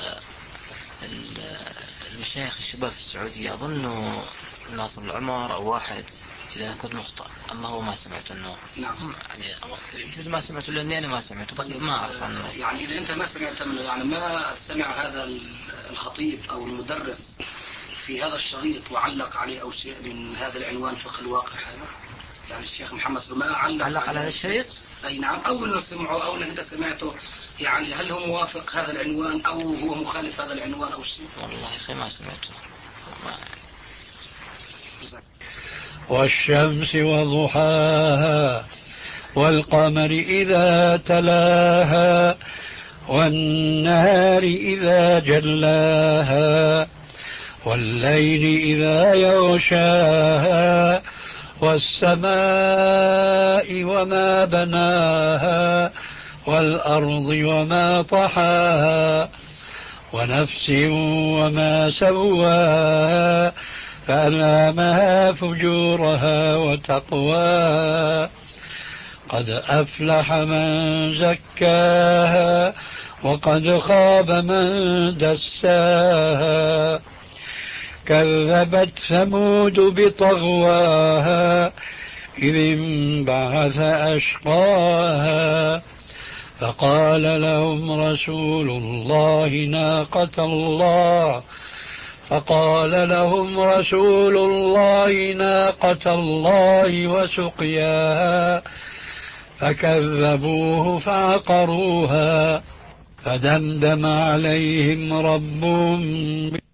المشايخ الشباب في السعودية، أظنه ناصر العمر أو واحد إذا كنت مخطئ. أما هو ما سمعت أنه نعم. يعني يجوز ما سمعته لأني أنا ما سمعته، بس ما أعرف عنه. يعني إذا أنت ما سمعت منه يعني ما سمع هذا الخطيب أو المدرس في هذا الشريط وعلق عليه أو شيء من هذا العنوان فقه الواقع هذا؟ يعني الشيخ محمد ما علق, علق على هذا الشريط؟ أي نعم. أو أنه سمعه أو أنه أنت سمعته، يعني هل هو موافق هذا العنوان أو هو مخالف هذا العنوان أو شيء؟ والله أخي ما سمعته. ما... والشمس وضحاها والقمر إذا تلاها والنهار إذا جلاها والليل إذا يغشاها والسماء وما بناها والأرض وما طحاها ونفس وما سواها فألهمها فجورها وتقواها قد أفلح من زكاها وقد خاب من دساها كذبت ثمود بطغواها إذ انبعث أشقاها فقال لهم رسول الله ناقة الله فقال لهم رسول الله ناقة الله وسقياها فكذبوه فعقروها فدمدم عليهم ربهم